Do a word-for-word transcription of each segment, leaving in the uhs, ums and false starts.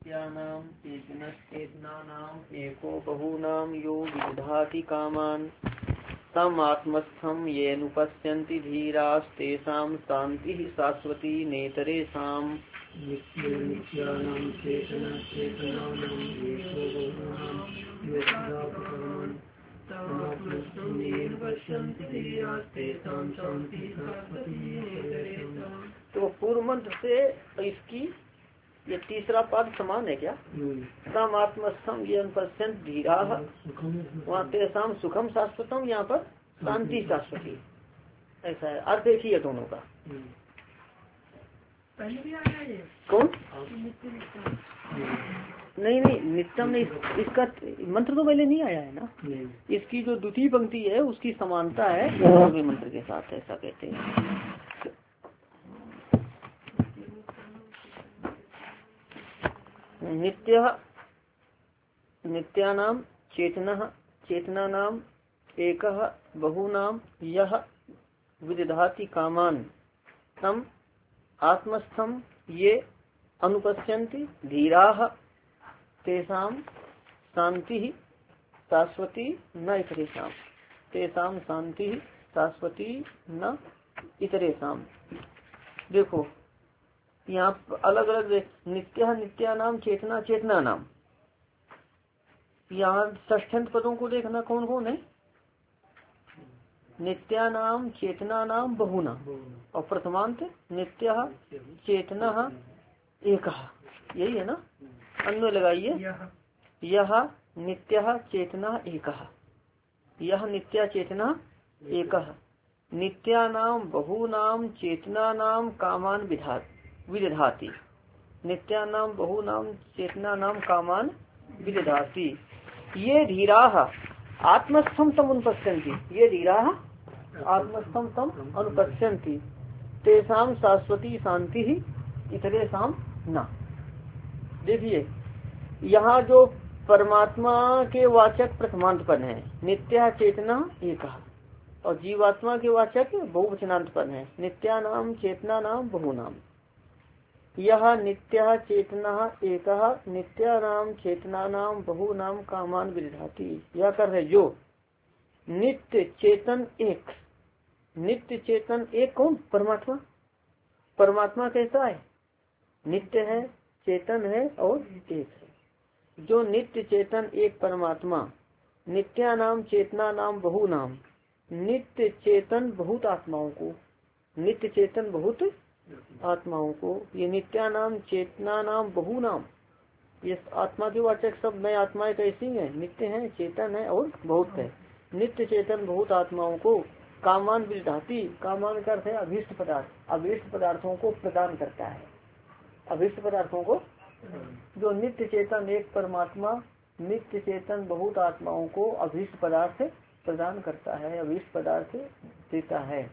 नित्यानां चेतनश्चेतनानाम् एको बहूनां यो विदधाति कामान् तम् आत्मस्थं येनुपश्यन्ति धीरास्तेषां शान्तिः शाश्वती नेतरेषाम्। नित्यानां चेतनश्चेतनानां एको बहूनां यो विदधाति कामान् तम् आत्मस्थं येन पश्यन्ति धीरास्तेषां शान्तिः शाश्वती नेतरेषाम्। तो पूर्व मंत्र से इसकी ये तीसरा पद समान है क्या? तम आत्मस्थम ये अनुपश्यंत धीरा, वहाँ तेसाम सुखम शाश्वतम, यहाँ पर शांति शाश्वती, ऐसा है अर्थ एक ही है दोनों का। पहले भी आया है कौन? नित्य नहीं नहीं नित्यम नहीं, इसका मंत्र तो पहले नहीं आया है ना। इसकी जो द्वितीय पंक्ति है उसकी समानता है मंत्र के साथ, ऐसा कहते हैं। नित्य नित्यानां चेतनः चेतनानाम् एकः बहूनां यः विदधाति कामान् तम् आत्मस्थं ये अनुपश्यन्ति धीराः तेषां शान्तिः शाश्वती न इतरेषाम्। तेषां शान्तिः शाश्वती न इतरेषाम्। देखो यहाँ अलग अलग नित्य नित्या नाम चेतना चेतना नाम, यहाँ षष्ठ्यंत पदों को देखना कौन कौन है। नित्या नाम चेतना नाम बहुना, और प्रथमांत नित्य चेतना एक, यही है ना। अन्य लगाइए, यह नित्य चेतना एक, यह नित्या चेतना एक, नित्या नाम बहुनाम चेतना नाम कामान विधात विदधाति, नित्यानाम बहुनाम चेतनानाम कामान विदधाति। ये धीराः आत्मस्थं तम अनुपश्यन्ति, ये धीराः आत्मस्थं तम अनुपश्यन्ति तेषां शाश्वती शांति ही इतरेषां न। देखिए यहाँ जो परमात्मा के वाचक प्रथमांत पद है नित्या चेतना एक, और जीवात्मा के वाचक बहुवचनांत पद है नित्यानाम चेतनानाम बहुनाम। यह नित्य चेतना एक नित्यानाम चेतनानाम बहुनाम कामान विदधाति। यह कर है जो नित्य चेतन एक, नित्य चेतन एक कौन? परमात्मा। परमात्मा कैसा है? नित्य है, चेतन है और एक है। जो नित्य चेतन एक परमात्मा नित्यानाम चेतनानाम बहुनाम, नित्य चेतन बहुत आत्माओं को, नित्य चेतन बहुत आत्माओं को, ये नित्यानाम चेतनानाम बहुनाम, ये आत्मा के वाचक सब नए आत्माएं कैसी हैं? नित्य हैं, चेतन है और बहुत है। नित्य चेतन बहुत आत्माओं को कामान विदधाति, कामान का अर्थ है अभीष्ट पदार्थ, अभीष्ट पदार्थों को प्रदान करता है। अभीष्ट पदार्थों को, जो नित्य चेतन एक परमात्मा नित्य चेतन बहुत आत्माओं को अभीष्ट पदार्थ प्रदान करता है, अभीष्ट पदार्थ देता है।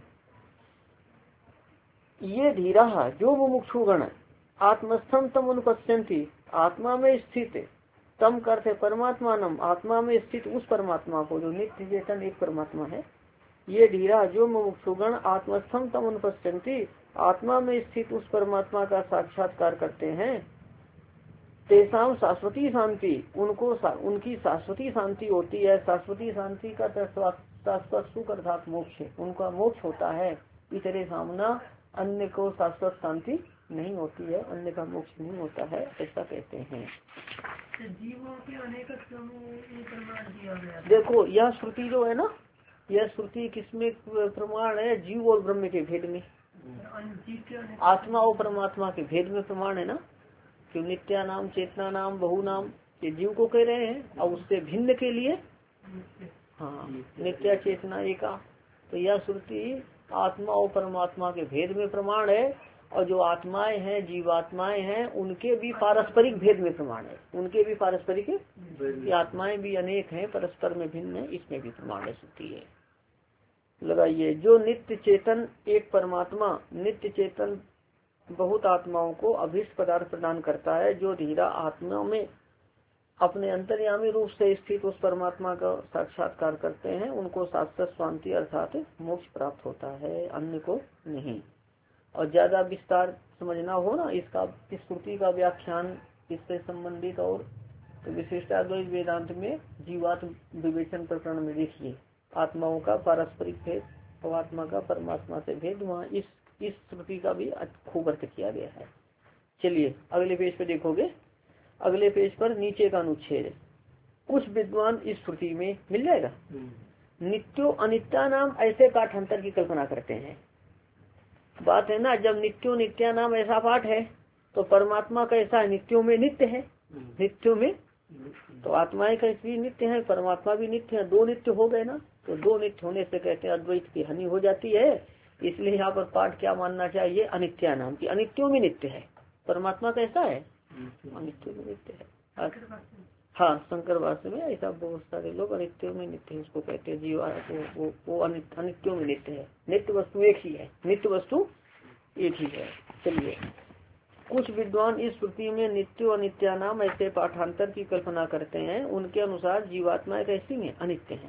ये धीरा जो मुमुक्षुगण आत्मस्थम तम अनुपश्यन्ति, आत्मा में स्थित, तम करते परमात्मा नम, आत्मा में स्थित उस परमात्मा को जो नित्य चेतन एक परमात्मा है। ये धीरा जो मुमुक्षुगण आत्मस्थम तम अनुपश्यन्ति, आत्मा में स्थित उस परमात्मा का साक्षात्कार करते हैं। तेषां शाश्वती शांति, उनको उनकी शाश्वती शांति होती है। शाश्वती शांति का शाश्वत सुख अर्थात मोक्ष, उनका मोक्ष होता है। इतरे सामना अन्य को शाश्वत शांति नहीं होती है, अन्य का मोक्ष नहीं होता है, ऐसा कहते हैं। जीवों के अनेक प्रमाण दिया गया। देखो यह श्रुति जो है ना, यह श्रुति किसमें प्रमाण है? जीव और ब्रह्म के भेद में, आत्मा और परमात्मा के भेद में प्रमाण है ना। कि नित्या नाम चेतना नाम बहु नाम, ये जीव को कह रहे हैं, और उससे भिन्न के लिए हाँ नित्या चेतना एका। तो यह श्रुति आत्मा और परमात्मा के भेद में प्रमाण है, और जो आत्माएं हैं जीवात्माएं हैं उनके भी पारस्परिक भेद में प्रमाण है, उनके भी पारस्परिक, आत्माएं भी अनेक हैं परस्पर में भिन्न है, इसमें भी प्रमाण है श्रुति है। लगाइए, जो नित्य चेतन एक परमात्मा नित्य चेतन बहुत आत्माओं को अभीष्ट पदार्थ प्रदान करता है, जो धीरा आत्मा में अपने अंतर्यामी रूप से स्थित उस परमात्मा का साक्षात्कार करते हैं, उनको शाश्वत शांति अर्थात मोक्ष प्राप्त होता है, अन्य को नहीं। और ज्यादा विस्तार समझना हो ना इसका, इस श्रुति का व्याख्यान इससे संबंधित और तो विशिष्टाद्वैत वेदांत में जीवात्म विवेचन प्रकरण में देखिए आत्माओं का पारस्परिक भेद और आत्मा का परमात्मा से भेद, वहाँ इस इस श्रुति का भी खूब अर्थ किया गया है। चलिए अगले पेज पे देखोगे, अगले पेज पर नीचे का अनुच्छेद, कुछ विद्वान इस श्रुति में मिल जाएगा। नित्यो अनित्या नाम ऐसे पाठांतर की कल्पना करते हैं। बात है ना, जब नित्यो नित्या नाम ऐसा पाठ है तो परमात्मा कैसा है, नित्यों में नित्य है, नित्यों में तो आत्माएं कैसी नित्य है, परमात्मा भी नित्य है, दो नित्य हो गए ना। तो दो नित्य होने से कहते हैं अद्वैत की हानि हो जाती है। इसलिए यहाँ पर पाठ क्या मानना चाहिए, अनित्या नाम की, अनित्यों में नित्य है, परमात्मा कैसा है, अनित्यों में नित्य है। हाँ, शंकर भाष्य में ऐसा बहुत सारे लोग अनित्यों में नित्य है उसको कहते हैं, जीवा वो वो, वो अनित्यों में नित्य है। नित्य वस्तु एक ही है, नित्य वस्तु एक ही है। चलिए, कुछ विद्वान इस श्रुति में नित्यो अनित्या नाम ऐसे पाठांतर की कल्पना करते हैं। उनके अनुसार जीवात्माएं कैसी हैं, अनित्य हैं।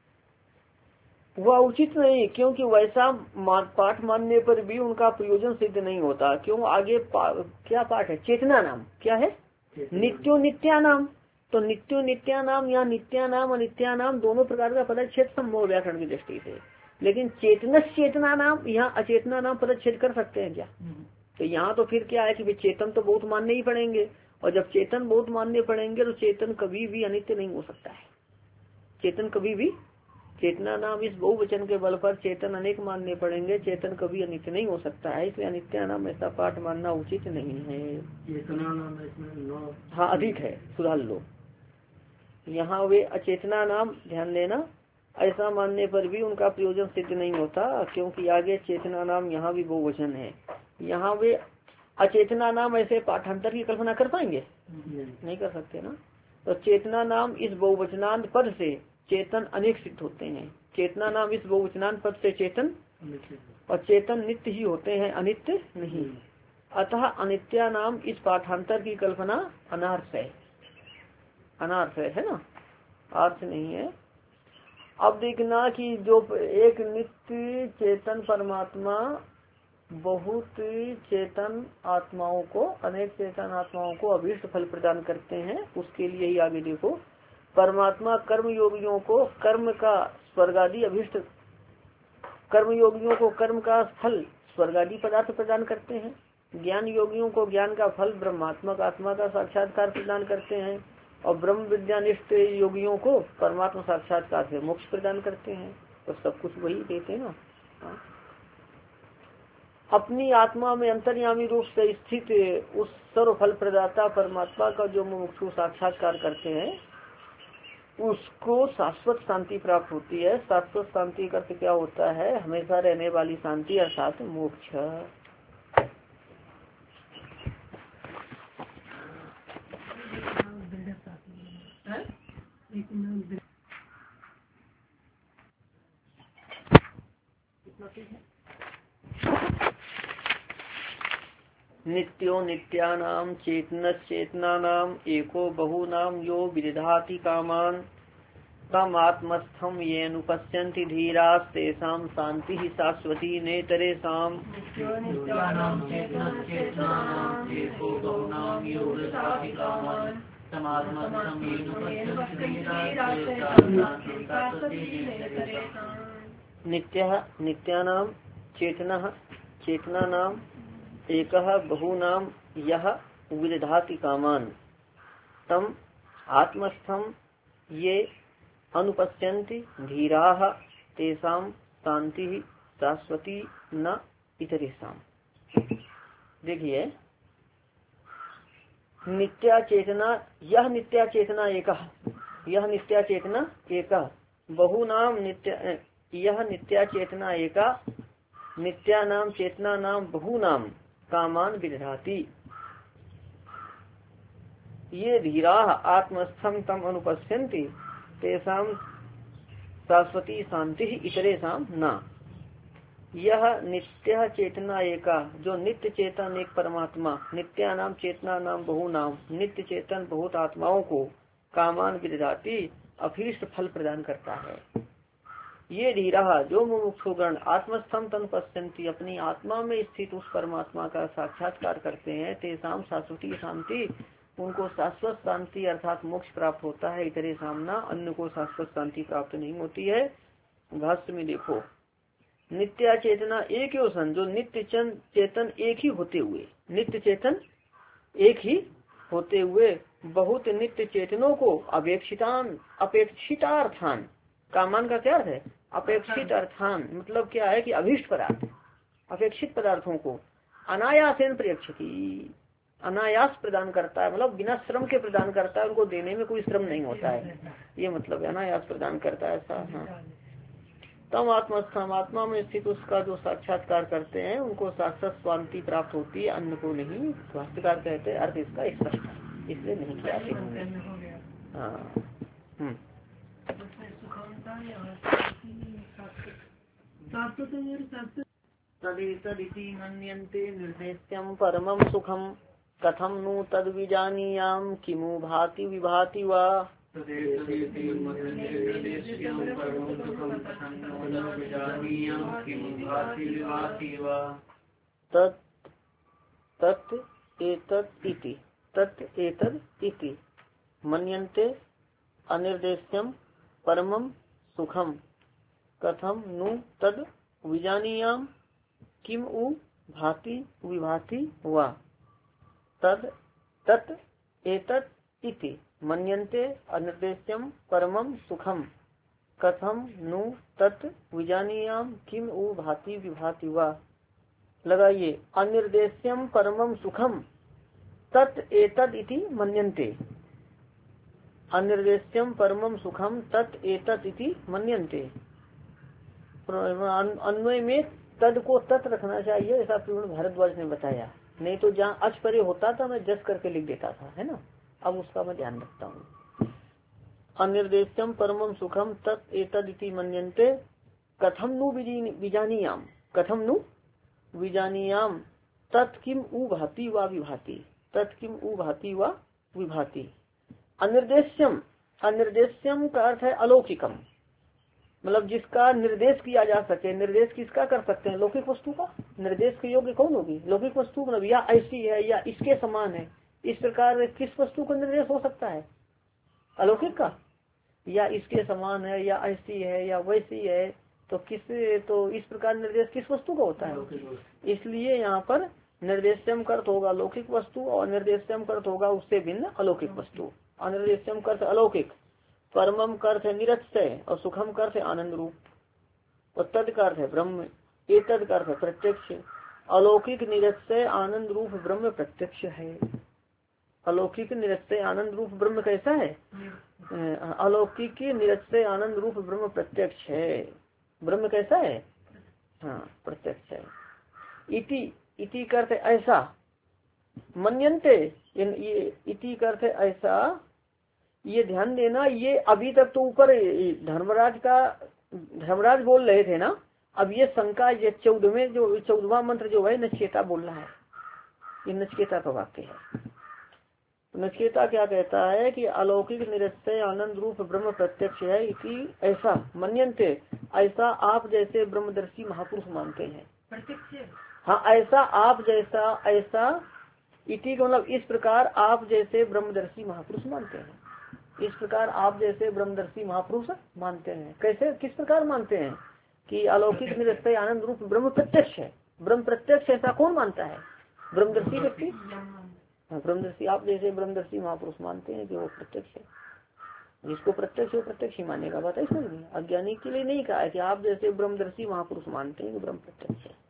वह उचित नहीं, क्योंकि वैसा पाठ मानने पर भी उनका प्रयोजन सिद्ध नहीं होता। क्यों, आगे पा, क्या पाठ है, चेतना नाम क्या है, नित्यो नित्या नाम। तो नित्यो नित्या नाम या नित्या नाम अनित्या नाम दोनों प्रकार का पदच्छेद संभव व्याकरण की दृष्टि से, लेकिन चेतनस चेतना नाम यहाँ अचेतना नाम पदच्छेद कर सकते हैं क्या। तो यहाँ तो फिर क्या है कि चेतन तो बहुत मानने ही पड़ेंगे, और जब चेतन बहुत मानने पड़ेंगे तो चेतन कभी भी अनित्य नहीं हो सकता है। चेतन कभी भी, चेतना नाम इस बहुवचन के बल पर चेतन अनेक मानने पड़ेंगे, चेतन कभी अनित्य नहीं हो सकता है। इसलिए अनित्य नाम ऐसा पाठ मानना उचित नहीं है। चेतना नाम इसमें हाँ अधिक है, सुधार लो। यहाँ वे अचेतना नाम ध्यान देना, ऐसा मानने पर भी उनका प्रयोजन सिद्ध नहीं होता, क्योंकि आगे चेतना नाम यहाँ भी बहुवचन है। यहाँ वे अचेतना नाम ऐसे पाठांतर की कल्पना कर पाएंगे, नहीं कर सकते ना। तो चेतना नाम इस बहुवचनांत पद से चेतन अनेक सिद्ध होते हैं। चेतना नाम इस बहुवचनांत पद से चेतन, और चेतन नित्य ही होते हैं, अनित्य नहीं। अतः अनित्या नाम इस पाठांतर की कल्पना अनार्थ है, अनार्थ है, है ना, अर्थ नहीं है। अब देखना कि जो एक नित्य चेतन परमात्मा बहुत चेतन आत्माओं को, अनेक चेतन आत्माओं को अभीष्ट फल प्रदान करते हैं, उसके लिए ही आगे देखो, परमात्मा कर्म योगियों को कर्म का स्वर्गादि अभीष्ट, कर्म योगियों को कर्म का फल स्वर्गादि पदार्थ प्रदान करते हैं। ज्ञान योगियों को ज्ञान का फल ब्रह्मात्मक आत्मा का साक्षात्कार प्रदान करते हैं, और ब्रह्म विद्यानिष्ठ योगियों को परमात्मा साक्षात्कार से मोक्ष प्रदान करते हैं। तो सब कुछ वही देते हैं ना। अपनी आत्मा में अंतर्यामी रूप से स्थित उस सर्व फल प्रदाता परमात्मा का जो मुमुक्षु साक्षात्कार करते हैं, उसको शाश्वत शांति प्राप्त होती है। शाश्वत शांति का अर्थ क्या होता है, हमेशा रहने वाली शांति अर्थात मोक्ष। नित्यो नित्यानाम चेतन चेतनानाम एको बहुनाम यो विदधाति कामान तम आत्मस्थम ये नुपश्यन्ति धीरास तेषां शांति ही शाश्वती नेतरेषाम्। नित्यः नित्यानां चेतनः चेतनानां एकः बहुनाम यह विदधाति कामान तम आत्मस्थम ये अनुपश्यन्ति धीराः तेषां शांति शाश्वती न इतरेषाम्। देखिए, नित्या चेतना, यह नित्या चेतना एकः, यह नित्या चेतना एकः बहुनाम नित्य, यह नित्या चेतना एका नित्या नाम चेतना नाम बहुनाम कामान विदधाति। ये धीरा आत्मस्थम तम अनुपश्यन्ति तेषां शाश्वती शांति इतरेषां न। यह नित्य चेतना एका, जो नित्य चेतन एक परमात्मा, नित्या नाम चेतना नाम बहुनाम, नित्य चेतन बहुत आत्माओं को कामान विदधाति अभीष्ट फल प्रदान करता है। ये धीरा, जो मुमुक्षुगण आत्मस्थम तन पश्यन्ति, अपनी आत्मा में स्थित उस परमात्मा का साक्षात्कार करते हैं, तेषां शाश्वती शांति, उनको शाश्वत शांति अर्थात मोक्ष प्राप्त होता है, इतरे सामना अन्य को शाश्वत शांति प्राप्त नहीं होती है। भाष्य में देखो, नित्या चेतना एक ही सन, जो नित्य चेतन एक ही होते हुए, नित्य चेतन एक ही होते हुए बहुत नित्य चेतनों को अपेक्षितान अपेक्षितार्थान, कामान का क्या अर्थ है? अपेक्षित अर्थान मतलब क्या है कि अभीष्ट पदार्थ, अपेक्षित पदार्थों को अनायासेन प्रयक्षति, अनायास प्रदान करता है, मतलब बिना श्रम के प्रदान करता है, उनको देने में कोई श्रम नहीं होता है, ये मतलब अनायास प्रदान करता है ऐसा। हाँ, तम आत्मस्थान, आत्मा में स्थित उसका जो साक्षात्कार करते हैं उनको शाश्वत शांति प्राप्त होती है, अन्य को नहीं। भाष्यकार कहते हैं अर्थ इसका स्पष्ट है, इसलिए नहीं किया। हाँ, हम्म, तदिति मन्यन्ते निर्देश्यम परमं सुखम कथम नु तद विजानीयाम किमु भाति विभाति वा। तत् तत् एतत् इति तत् एतत् इति मन्यन्ते अनिर्देश्यम परमं सुखम कथम नु तद विजानीयाम किम उ भाति विभाति वा। तद तत् एतत् इति मन्यन्ते अनिर्देश्यम परमं सुखम कथम नु तत् विजानीयाम किम उ भाति विभाति वा। लगाइए, अनिर्देश्यम परमं सुखम तत् एतत् इति मन्यन्ते, अनिर्देश्यम परमं सुखम तत् एतत् इति मन्यन्ते। अन्वय में तद को तत् रखना चाहिए, ऐसा पूर्ण भारद्वाज ने बताया, नहीं तो जहाँ अच परे होता था मैं जस करके लिख देता था, है ना। अब उसका मैं ध्यान रखता हूँ। अनिर्देश्यम परमं सुखम तत् एतद् इति मन्यन्ते कथम नु विजानीयाम, कथम नु विजानीयाम तत् किम उ भाति वा विभाति, तत् किम उ भाति वा विभाति। अनिर्देश्यम, अनिर्देश्यम का अर्थ है अलौकिकम, मतलब जिसका निर्देश किया जा सके। निर्देश किसका कर सकते हैं? लौकिक वस्तु का निर्देश के योग्य कौन होगी? लौकिक वस्तु, मतलब या ऐसी है या इसके समान है, इस प्रकार किस वस्तु का निर्देश हो सकता है? अलौकिक का। या इसके समान है या ऐसी है या वैसी है, तो किस, तो इस प्रकार निर्देश किस वस्तु का होता है? इसलिए यहाँ पर निर्देश्यम कर्त होगा लौकिक वस्तु और निर्देश्यम कर्त होगा उससे भिन्न अलौकिक वस्तु। अनिर्देश्यम कर्त अलौकिक, परमम कर्त है निरक्षय और सुखम कर्त है आनंद रूप और तद कर्त है ब्रह्म, एतद कर्त है प्रत्यक्ष। अलौकिक निरक्षय आनंद रूप ब्रह्म प्रत्यक्ष है। अलौकिक निरक्षय आनंद रूप ब्रह्म कैसा है? अलौकिक निरक्षय आनंद रूप ब्रह्म प्रत्यक्ष है। ब्रह्म कैसा है? हाँ, प्रत्यक्ष है। इति, इति करते ऐसा, मन्यन्ते, ये इति करते ऐसा, ये ध्यान देना। ये अभी तक तो ऊपर धर्मराज का, धर्मराज बोल रहे थे ना, अब ये शंका, ये चौदहवें जो चौदहवा मंत्र जो है नचिकेता बोल रहा है, ये नचिकेता का वाक्य है। नचिकेता क्या कहता है कि अलौकिक निरक्षय आनंद रूप ब्रह्म प्रत्यक्ष है। इति ऐसा मन्यन्ते, ऐसा आप जैसे ब्रह्मदर्शी महापुरुष मानते हैं। प्रत्यक्ष, हाँ, ऐसा आप जैसा, ऐसा इति का मतलब इस प्रकार आप जैसे ब्रह्मदर्शी महापुरुष मानते हैं। इस प्रकार आप जैसे ब्रह्मदर्शी महापुरुष मानते हैं। कैसे, किस प्रकार मानते हैं? कि अलौकिक निरक्षय आनंद रूप ब्रह्म प्रत्यक्ष है। ब्रह्म प्रत्यक्ष ऐसा कौन मानता है? ब्रह्मदर्शी व्यक्ति। ब्रह्मदर्शी, आप जैसे ब्रह्मदर्शी महापुरुष मानते हैं कि वो प्रत्यक्ष है। जिसको प्रत्यक्ष वो प्रत्यक्ष ही मानेगा, बात है समझ में। अज्ञानी के लिए नहीं कहा है कि आप जैसे ब्रह्मदर्शी महापुरुष मानते हैं कि ब्रह्म प्रत्यक्ष है।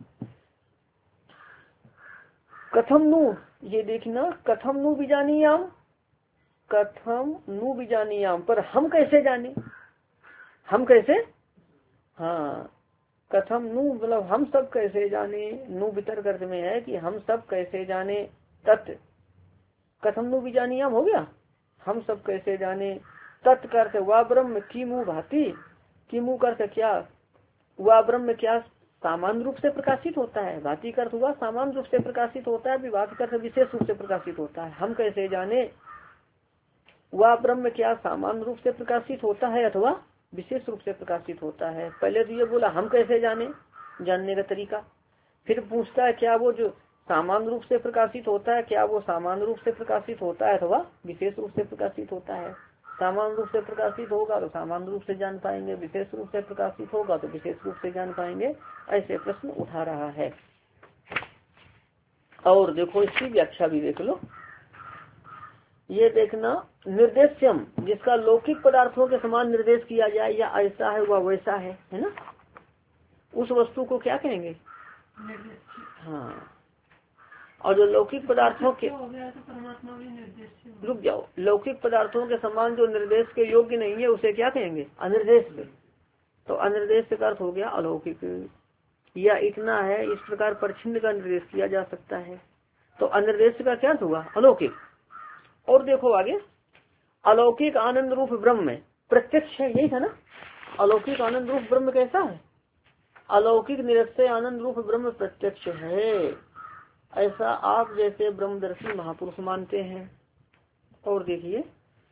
कथम नु, ये देखना, कथम नु विजानीयाम, कथम नु विजानीयाम, पर हम कैसे जाने? हम कैसे? हाँ, कथम नु मतलब हम सब कैसे जाने। नु वितर्क अर्थ में है कि हम सब कैसे जाने। तत्, कथम नु विजानीयाम हो गया, हम सब कैसे जाने। तत्कर्थ वह ब्रह्म किमु भाति, किमु कर्थ क्या, वह ब्रह्म क्या सामान्य रूप से प्रकाशित होता है। भाति कर्थ हुआ सामान्य रूप से प्रकाशित होता है, विभाग कर्थ विशेष रूप से प्रकाशित होता है। हम कैसे जाने, वह ब्रह्म क्या सामान्य रूप से प्रकाशित होता है अथवा विशेष रूप से प्रकाशित होता है। पहले तो ये बोला हम कैसे जाने, जानने का तरीका। फिर पूछता है क्या वो जो सामान्य रूप से प्रकाशित होता है, क्या वो सामान्य रूप से प्रकाशित होता है अथवा विशेष रूप से प्रकाशित होता है। सामान्य रूप से प्रकाशित होगा तो सामान्य रूप से जान पाएंगे, विशेष रूप से प्रकाशित होगा तो विशेष रूप से जान पाएंगे। ऐसे प्रश्न उठा रहा है। और देखो इसकी व्याख्या भी देख लो। ये देखना, निर्देश्यम जिसका लौकिक पदार्थों के समान निर्देश किया जाए या ऐसा है वह वैसा है, है ना, उस वस्तु को क्या कहेंगे। हाँ, और जो लौकिक पदार्थों के, परमात्मा भी निर्देश, रुक जाओ, लौकिक पदार्थों के समान जो निर्देश के योग्य नहीं है उसे क्या कहेंगे, अनिर्देश। तो अनिर्देश का अर्थ हो गया अलौकिक। या इतना है, इस प्रकार परछिन्न का निर्देश किया जा सकता है, तो अनिर्देश का क्या अर्थ हुआ, अलौकिक। और देखो आगे, अलौकिक आनंद रूप ब्रह्म में प्रत्यक्ष है, यही था ना। अलौकिक आनंद रूप ब्रह्म कैसा है, अलौकिक निरक्षय आनंद रूप ब्रह्म प्रत्यक्ष है, ऐसा आप जैसे ब्रह्मदर्शी महापुरुष मानते हैं। और देखिए,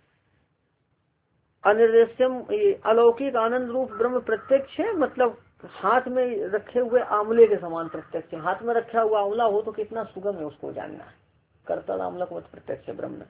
अनिर्देश्यम अलौकिक आनंद रूप ब्रह्म प्रत्यक्ष है, मतलब हाथ में रखे हुए आंवले के समान प्रत्यक्ष है। हाथ में रखा हुआ आंवला हो तो कितना सुगम है उसको जानना। करतल आंवलक मत प्रत्यक्ष ब्रह्म।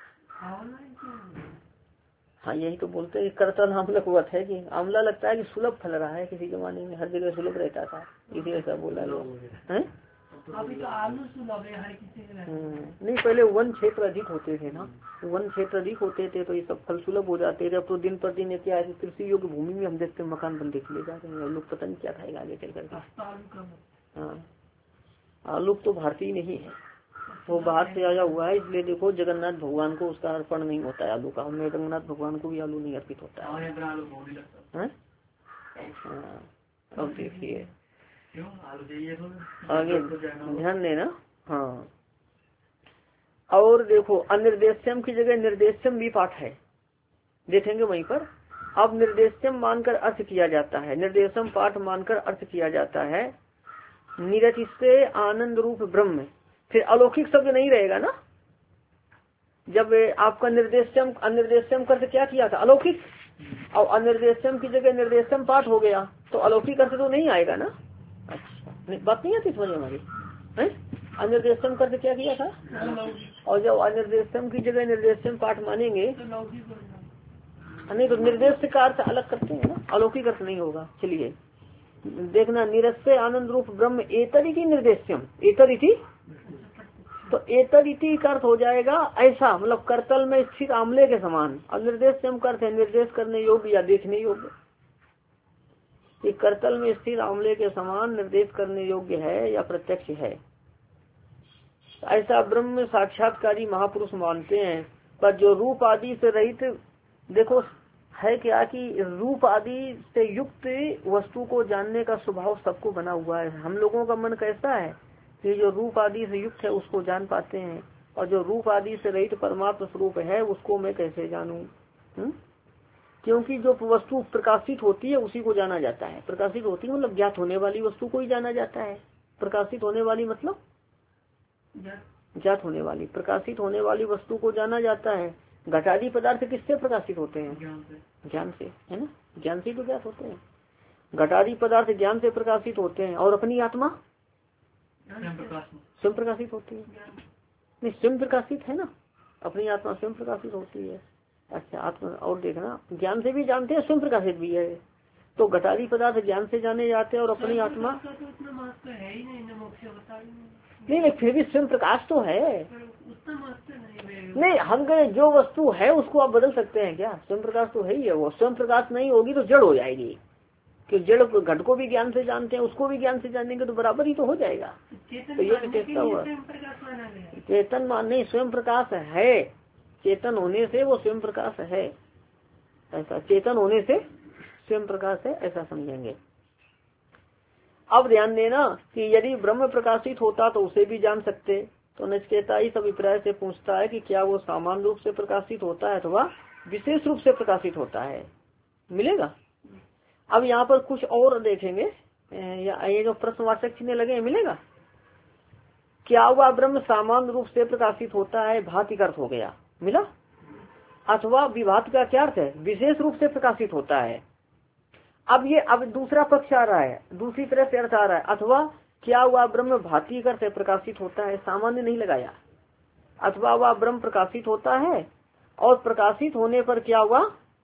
हाँ, यही तो बोलते हैं, करतल आंवलक वत है कि आंवला लगता है कि सुलभ फल रहा है, किसी जमाने में हर जगह सुलभ रहता था, इसी ऐसा बोला लोग है। अभी तो आलू सुलभ है हर किसी के। नहीं, पहले वन क्षेत्र अधिक होते थे ना, वन क्षेत्र अधिक होते थे तो ये सब फल सुलभ हो जाते थे। अब तो दिन पर दिन क्या है, कृषि योग्य भूमि में हम देखते हैं मकान बनते चले जा रहे हैं, लोग पता नहीं क्या खाएगा आगे चल करके। हाँ, आलू तो भारतीय नहीं है, वो बाहर से आया हुआ है, इसलिए देखो जगन्नाथ भगवान को उसका अर्पण नहीं होता है आलू का। हमें जगन्नाथ भगवान को भी आलू नहीं अर्पित होता है। अब देखिए आगे ध्यान देना। हाँ, और देखो अनिर्देश्यम की जगह निर्देश्यम भी पाठ है, देखेंगे वहीं पर। अब निर्देश्यम मानकर अर्थ किया जाता है, निर्देशम पाठ मानकर अर्थ किया जाता है निरतिशय आनंद रूप ब्रह्म। फिर अलौकिक शब्द नहीं रहेगा ना, जब आपका निर्देशम अनिर्देशम करके क्या किया था, अलौकिक। और अनिर्देशम की जगह निर्देशम पाठ हो गया तो अलौकिक अर्थ तो नहीं आएगा ना। अच्छा, बात नहीं आती समझ हमारी है। अनिर्देशम करके क्या किया था, और जब अनिर्देशम की जगह निर्देशम पाठ मानेंगे नहीं तो निर्देश का अर्थ अलग करते हैं ना, अलौकिक अर्थ नहीं होगा। चलिए देखना, निरस्य आनंद रूप ब्रह्म एतरिति निर्देश्यम, एतरिति तो एतरिति का अर्थ हो जाएगा ऐसा, मतलब करतल में स्थित आंवले के समान। और निर्देश्यम का अर्थ है निर्देश करने योग्य या देखने योग्य। ये करतल में स्थित आंवले के समान निर्देश करने योग्य है या प्रत्यक्ष है, ऐसा ब्रह्म साक्षात्कारी महापुरुष मानते हैं। पर जो रूप आदि से रहित, देखो है क्या कि रूप आदि से युक्त वस्तु को जानने का स्वभाव सबको बना हुआ है। हम लोगों का मन कैसा है कि जो रूप आदि से युक्त है उसको जान पाते हैं, और जो रूप आदि से रहित परमात्म स्वरूप है उसको मैं कैसे जानूं। हुँ? क्योंकि जो वस्तु प्रकाशित होती है उसी को जाना जाता है। प्रकाशित होती है मतलब ज्ञात होने वाली वस्तु को ही जाना जाता है। प्रकाशित होने वाली मतलब ज्ञात होने वाली, प्रकाशित होने वाली वस्तु को जाना जाता है। घटादी पदार्थ किससे प्रकाशित होते हैं, ज्ञान से, है ना, ज्ञान से तो ज्ञात होते हैं। घटादी पदार्थ ज्ञान से प्रकाशित होते हैं, और अपनी आत्मा स्वयं प्रकाशित होती है। नहीं, स्वयं प्रकाशित है ना, अपनी आत्मा स्वयं प्रकाशित होती है। अच्छा, आत्मा और देखना, ज्ञान से भी जानते हैं, स्वयं प्रकाशित भी है। तो घटादी पदार्थ ज्ञान से जाने जाते हैं और अपनी आत्मा नहीं, नहीं फिर भी स्वयं प्रकाश तो है। नहीं, हम कहें जो वस्तु है उसको आप बदल सकते हैं क्या, स्वयं प्रकाश तो है ही है। वो स्वयं प्रकाश नहीं होगी तो जड़ हो जाएगी, कि जड़ घट को भी ज्ञान से जानते हैं, उसको भी ज्ञान से जानेंगे तो बराबर ही तो हो जाएगा। तो ये विशेषता हुआ, चेतन मान नहीं, स्वयं प्रकाश है। चेतन होने से वो स्वयं प्रकाश है, ऐसा चेतन होने से स्वयं प्रकाश है, ऐसा समझेंगे। अब ध्यान देना कि यदि ब्रह्म प्रकाशित होता तो उसे भी जान सकते। तो नचिकेता इस अभिप्राय से पूछता है कि क्या वो सामान्य रूप से प्रकाशित होता है अथवा विशेष रूप से प्रकाशित होता है, मिलेगा। अब यहाँ पर कुछ और देखेंगे, ये जो प्रश्नवाचक चिन्ह लगे मिलेगा। क्या हुआ ब्रह्म सामान्य रूप से प्रकाशित होता है, भाति का अर्थ हो गया, मिला। अथवा विभात का क्या अर्थ है, विशेष रूप से प्रकाशित होता है। अब ये अब दूसरा पक्ष आ रहा है, दूसरी तरह से अर्थ आ रहा है। अथवा क्या हुआ ब्रह्म भांति करते प्रकाशित होता है, सामान्य नहीं लगाया। अथवा वह ब्रह्म प्रकाशित होता है और प्रकाशित होने पर क्या हुआ,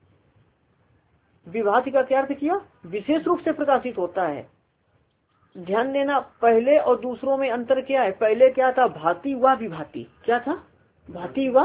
विभाति का क्या अर्थ किया, विशेष रूप से प्रकाशित होता है। ध्यान देना, पहले और दूसरों में अंतर क्या है। पहले क्या था, भांति व विभाति, क्या था, भांति व,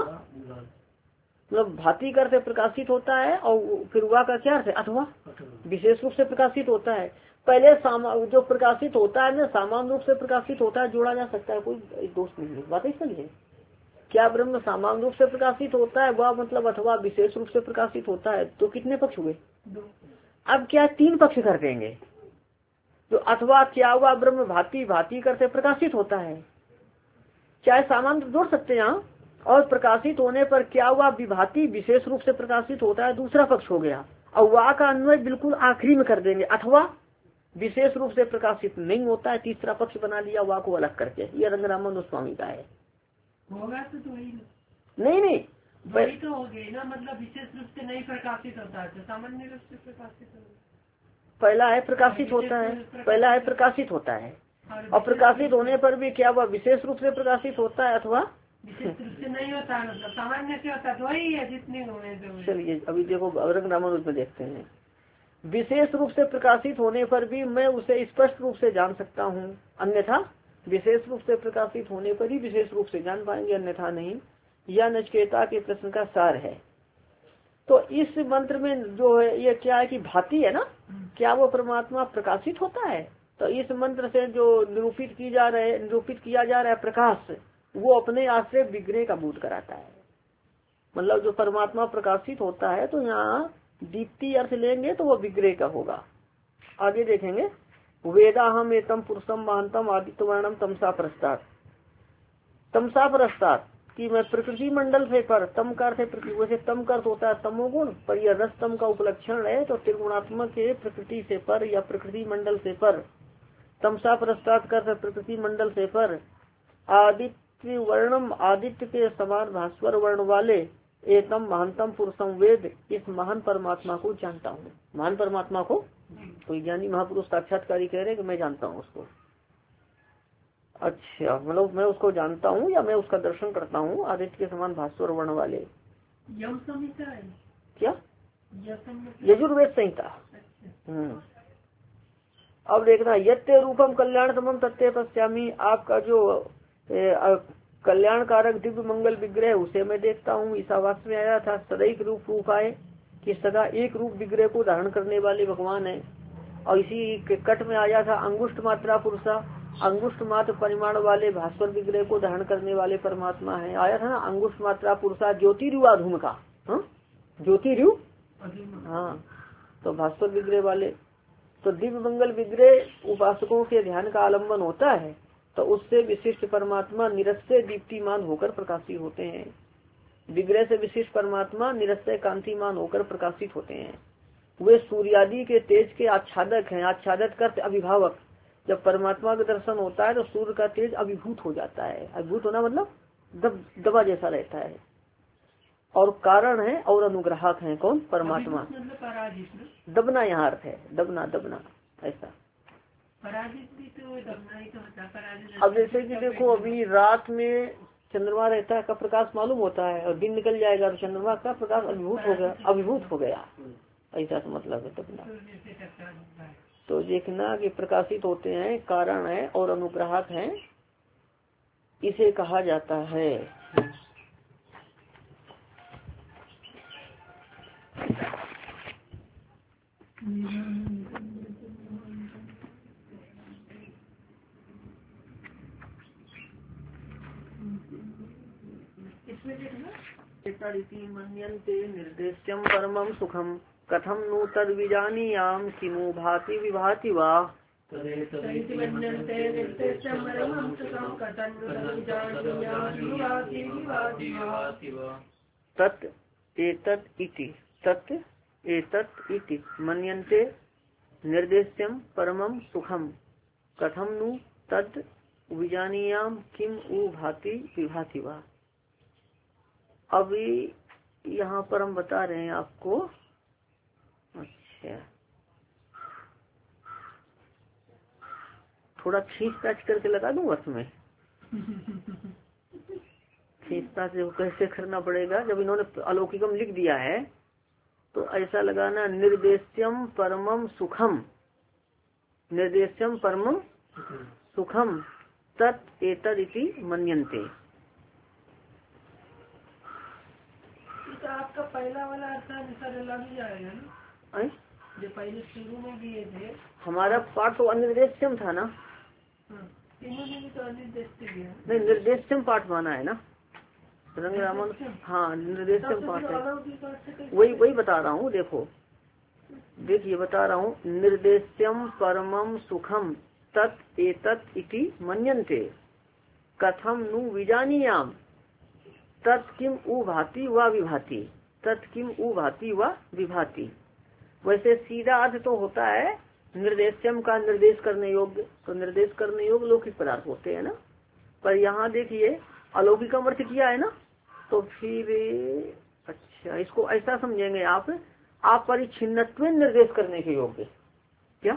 मतलब भांति करते प्रकाशित होता है और फिर वह का क्या अर्थ है, अथवा विशेष रूप से प्रकाशित होता है। पहले जो प्रकाशित होता है ना सामान्य रूप से प्रकाशित होता है, जोड़ा जा सकता है, कोई दोष नहीं है, बात ही सही है। क्या ब्रह्म सामान्य रूप से प्रकाशित होता है, वह मतलब अथवा विशेष रूप से प्रकाशित होता है, तो कितने पक्ष हुए, अब क्या तीन पक्ष कर देंगे। तो अथवा क्या हुआ ब्रह्म भांति भांति करते प्रकाशित होता है, चाहे सामान्य जोड़ सकते हैं यहाँ, और प्रकाशित होने पर क्या हुआ विभाति विशेष रूप से प्रकाशित होता है, दूसरा पक्ष हो गया। और वाह का अन्वय बिल्कुल आखिरी में कर देंगे, अथवा विशेष रूप से प्रकाशित नहीं होता है, तीसरा पक्ष बना लिया वाह को अलग करके। ये रंगरामन स्वामी का है। होगा तो तो वही नहीं नहीं वही तो हो गई ना, मतलब विशेष रूप से नहीं प्रकाशित होता है तो सामान्य रूप से प्रकाशित होगा। पहला है प्रकाशित होता है, पहला है प्रकाशित होता है, और प्रकाशित होने पर भी क्या हुआ विशेष रूप से प्रकाशित होता है, अथवा विशेष रूप से नहीं होता है, मतलब सामान्य से होता है, तो वही है जितने हुए तो। चलिए अभी देखो रंगरामन में देखते हैं। विशेष रूप से प्रकाशित होने पर भी मैं उसे स्पष्ट रूप से जान सकता हूँ, अन्यथा विशेष रूप से प्रकाशित होने पर ही विशेष रूप से जान पाएंगे, अन्यथा नहीं। यह नचिकेता के प्रश्न का सार है। तो इस मंत्र में जो है ये क्या है कि भांति है ना, क्या वो परमात्मा प्रकाशित होता है। तो इस मंत्र से जो निरूपित की जा रहे निरूपित किया जा रहा है प्रकाश, वो अपने आश्रय विग्रह का बोध कराता है। मतलब जो परमात्मा प्रकाशित होता है, तो यहाँ दीप्ति अर्थ लेंगे तो वो विग्रह का होगा। आगे देखेंगे, वेदा हम एतम पुरुषम महंतम आदित्य वर्णम तमसा प्रस्ताद। तमसा प्रस्ताद कि मैं प्रकृति मंडल से पर, तम का अर्थ है प्रकृति, वैसे तम का अर्थ होता है तमोगुण, पर यह रस्तम का उपलक्षण है, तो त्रिगुणात्मक के प्रकृति से पर या प्रकृति मंडल से पर। तमसा प्रस्ताद कर प्रकृति मंडल से पर, आदित्य वर्णम आदित्य के समान भास्वर वर्ण वाले, एकम महानतम पुरुषम वेद, इस महान परमात्मा को जानता हूँ। महान परमात्मा को कोई ज्ञानी महापुरुष साक्षात्कारी कह रहे कि मैं जानता हूँ उसको। अच्छा, मतलब मैं उसको जानता हूँ या मैं उसका दर्शन करता हूँ। आदित्य के समान भास्वर वर्ण वाले, यम संहिता है क्या, यजुर्वेद संहिता। हम्म अब देखना, यत्ते रूपम कल्याण तमम तत्ते पश्यामी, आपका जो कल्याण कारक दिव्य मंगल विग्रह उसे मैं देखता हूँ। ईसावास में आया था सदैक रूप रूप आए कि सदा एक रूप विग्रह को धारण करने वाले भगवान है। और इसी के कट में आया था अंगुष्ठ मात्रा पुरुषा, अंगुष्ठ मात्र परिमाण वाले भास्वर विग्रह को धारण करने वाले परमात्मा है। आया था ना अंगुष्ठ मात्रा पुरुषा ज्योतिरु अधूम का, ज्योतिरु, हाँ, तो भास्वर विग्रह वाले। तो दिव्य मंगल विग्रह उपासकों के ध्यान का आलम्बन होता है, तो उससे विशिष्ट परमात्मा निरस्य दीप्तिमान होकर प्रकाशित होते हैं। विग्रह से विशिष्ट परमात्मा निरस्य कांतिमान होकर प्रकाशित होते हैं। वे सूर्यादि के तेज के आच्छादक हैं। आच्छादक करते अभिभावक। जब परमात्मा का दर्शन होता है तो सूर्य का तेज अभिभूत हो जाता है। अभिभूत होना मतलब दब, दबा जैसा रहता है। और कारण है और अनुग्राहक है कौन, परमात्मा। दबना यहाँ अर्थ है, दबना दबना ऐसा। अब जैसे कि देखो अभी रात में चंद्रमा रहता है का प्रकाश मालूम होता है, और दिन निकल जाएगा तो चंद्रमा का प्रकाश अभिभूत हो गया, अभिभूत हो गया, ऐसा तो मतलब है दबना। तो देखना कि प्रकाशित होते हैं, कारण है और अनुग्राहक है, इसे कहा जाता है। मन्यन्ते निर्देश्यम परमं सुखम कथम नु तद विजानीयाम किमु भाति विभाति वा। तत् एतत् इति तत् एतत् इति मन्यन्ते निर्देश्यम परमं सुखम कथम नु तद विजानीयाम किम उ भाति विभाति वा। अभी यहाँ पर हम बता रहे हैं आपको। अच्छा, थोड़ा खींच पैच करके लगा दूं अर्थ में। खींच पैच कैसे करना पड़ेगा, जब इन्होंने अलौकिकम लिख दिया है तो ऐसा लगाना, निर्देश्यम परमम सुखम, निर्देश्यम परमम सुखम तत् एतद इति मन्यन्ते। तो आपका पहला वाला अर्थ अनुसार अलग ही जाएगा ना, आई? जो पहले शुरू में दिए थे। हमारा पाठ तो अनिर्देश्यम था ना। हाँ, इन्होंने भी तो अनिर्देश दिया। नहीं, निर्देश्यम पाठ माना है ना रंग रामन। हाँ, निर्देश्यम पाठ है, वही वही बता रहा हूँ। देखो देखिए बता रहा हूँ, निर्देश्यम परमम सुखम तत् एतत् इति मन्यन्ते कथम नु विजानीयाम तत् किम उ भाति व विभाति, तत् किम उ भाति व विभाति। वैसे सीधा अर्थ तो होता है निर्देश्यम का निर्देश करने योग्य, तो निर्देश करने योग्य लौकिक पदार्थ होते हैं ना। पर यहाँ देखिए अलौकिकम अर्थ किया है ना, तो फिर अच्छा इसको ऐसा समझेंगे आप आप परिच्छिन्नत्व निर्देश करने के योग्य, क्या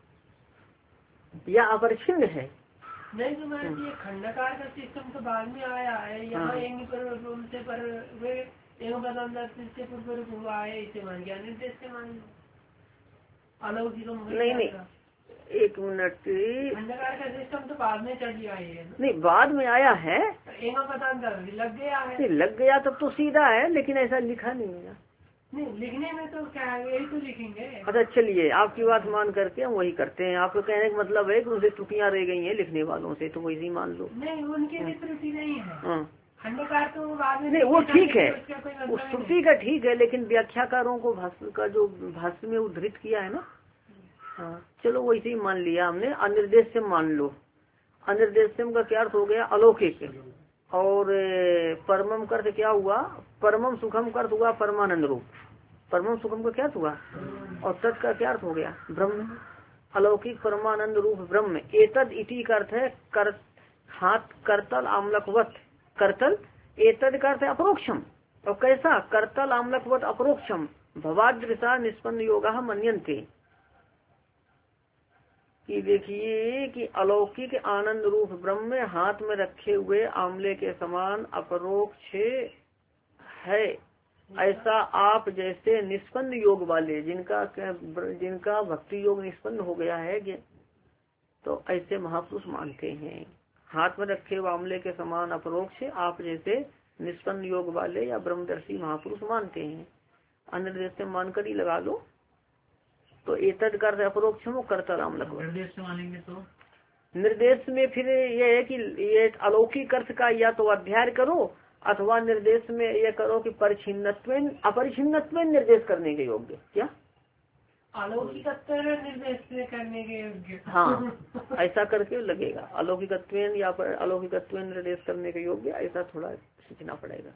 या अपरिच्छिन्न है? नहीं तो मैं ये खंडकार का सिस्टम तो बाद में आया है, यहाँ एंग पर से पर वे एवं बदल से पूर्व आए, इसे मान गया निर्देश से मान अलौकिक। नहीं नहीं एक मिनट, खंडकार का सिस्टम तो बाद में चढ़ आए है। नहीं बाद में आया है, एवं पदांतर लग गया है। नहीं लग गया तब तो सीधा है, लेकिन ऐसा लिखा नहीं है। नहीं लिखने में तो क्या है, यही तो लिखेंगे। अच्छा चलिए आपकी बात मान करके हम वही करते हैं। आपको कहने का मतलब है कि उनसे त्रुटियां रह गई हैं लिखने वालों से, तो वैसे ही मान लो। नहीं उनकी भी त्रुटि नहीं है, खंडकार तो बाद में नहीं वो ठीक है, मतलब उस त्रुटि का ठीक है, लेकिन व्याख्याकारों को भाष्य का जो भाष्य में उद्धृत किया है ना, हाँ चलो वैसे ही मान लिया हमने। अनिर्देश्यम मान लो, अनिर्देश्यम का क्या अर्थ हो गया? अलौकिक। और परमम का अर्थ क्या हुआ? परमम सुखम का अर्थ हुआ परमानंद रूप, परमम सुखम का क्या अर्थ हुआ? और तत् का क्या अर्थ हो गया? ब्रह्म, अलौकिक परमानंद रूप ब्रह्म। एतद इति का अर्थ है कर, हाथ करतल आमलकवत, करतल एतद का अर्थ है अपरोक्षम। और कैसा? करतल आमलकवत अपरोक्षम भवादृशा निष्पन्न योगा मन्यन्ते। कि देखिए कि अलौकिक आनंद रूप ब्रह्म में हाथ में रखे हुए आंवले के समान अपरोक्ष है, ऐसा आप जैसे निष्पन्न योग वाले जिनका जिनका भक्ति योग निष्पन्न हो गया है, तो ऐसे महापुरुष मानते हैं। हाथ में रखे हुए आंवले के समान अपरोक्ष आप जैसे निष्पन्न योग वाले या ब्रह्मदर्शी महापुरुष मानते हैं। अनिर्देश से मानकर ही लगा लो। तो एतद कर अपरोक्ष में कर्ता राम लगो। निर्देश से मानेंगे तो निर्देश में फिर ये है कि ये अलौकिक अर्थ का या तो अध्याय करो, अथवा निर्देश में ये करो कि परिच्छिन्नत्व अपरिच्छिन्नत्व निर्देश करने के योग्य। क्या अलौकिकत्व निर्देश करने के योग्य? हाँ ऐसा करके लगेगा, अलौकिकत्व या अलौकिकत्व निर्देश करने के योग्य, ऐसा थोड़ा खींचना पड़ेगा,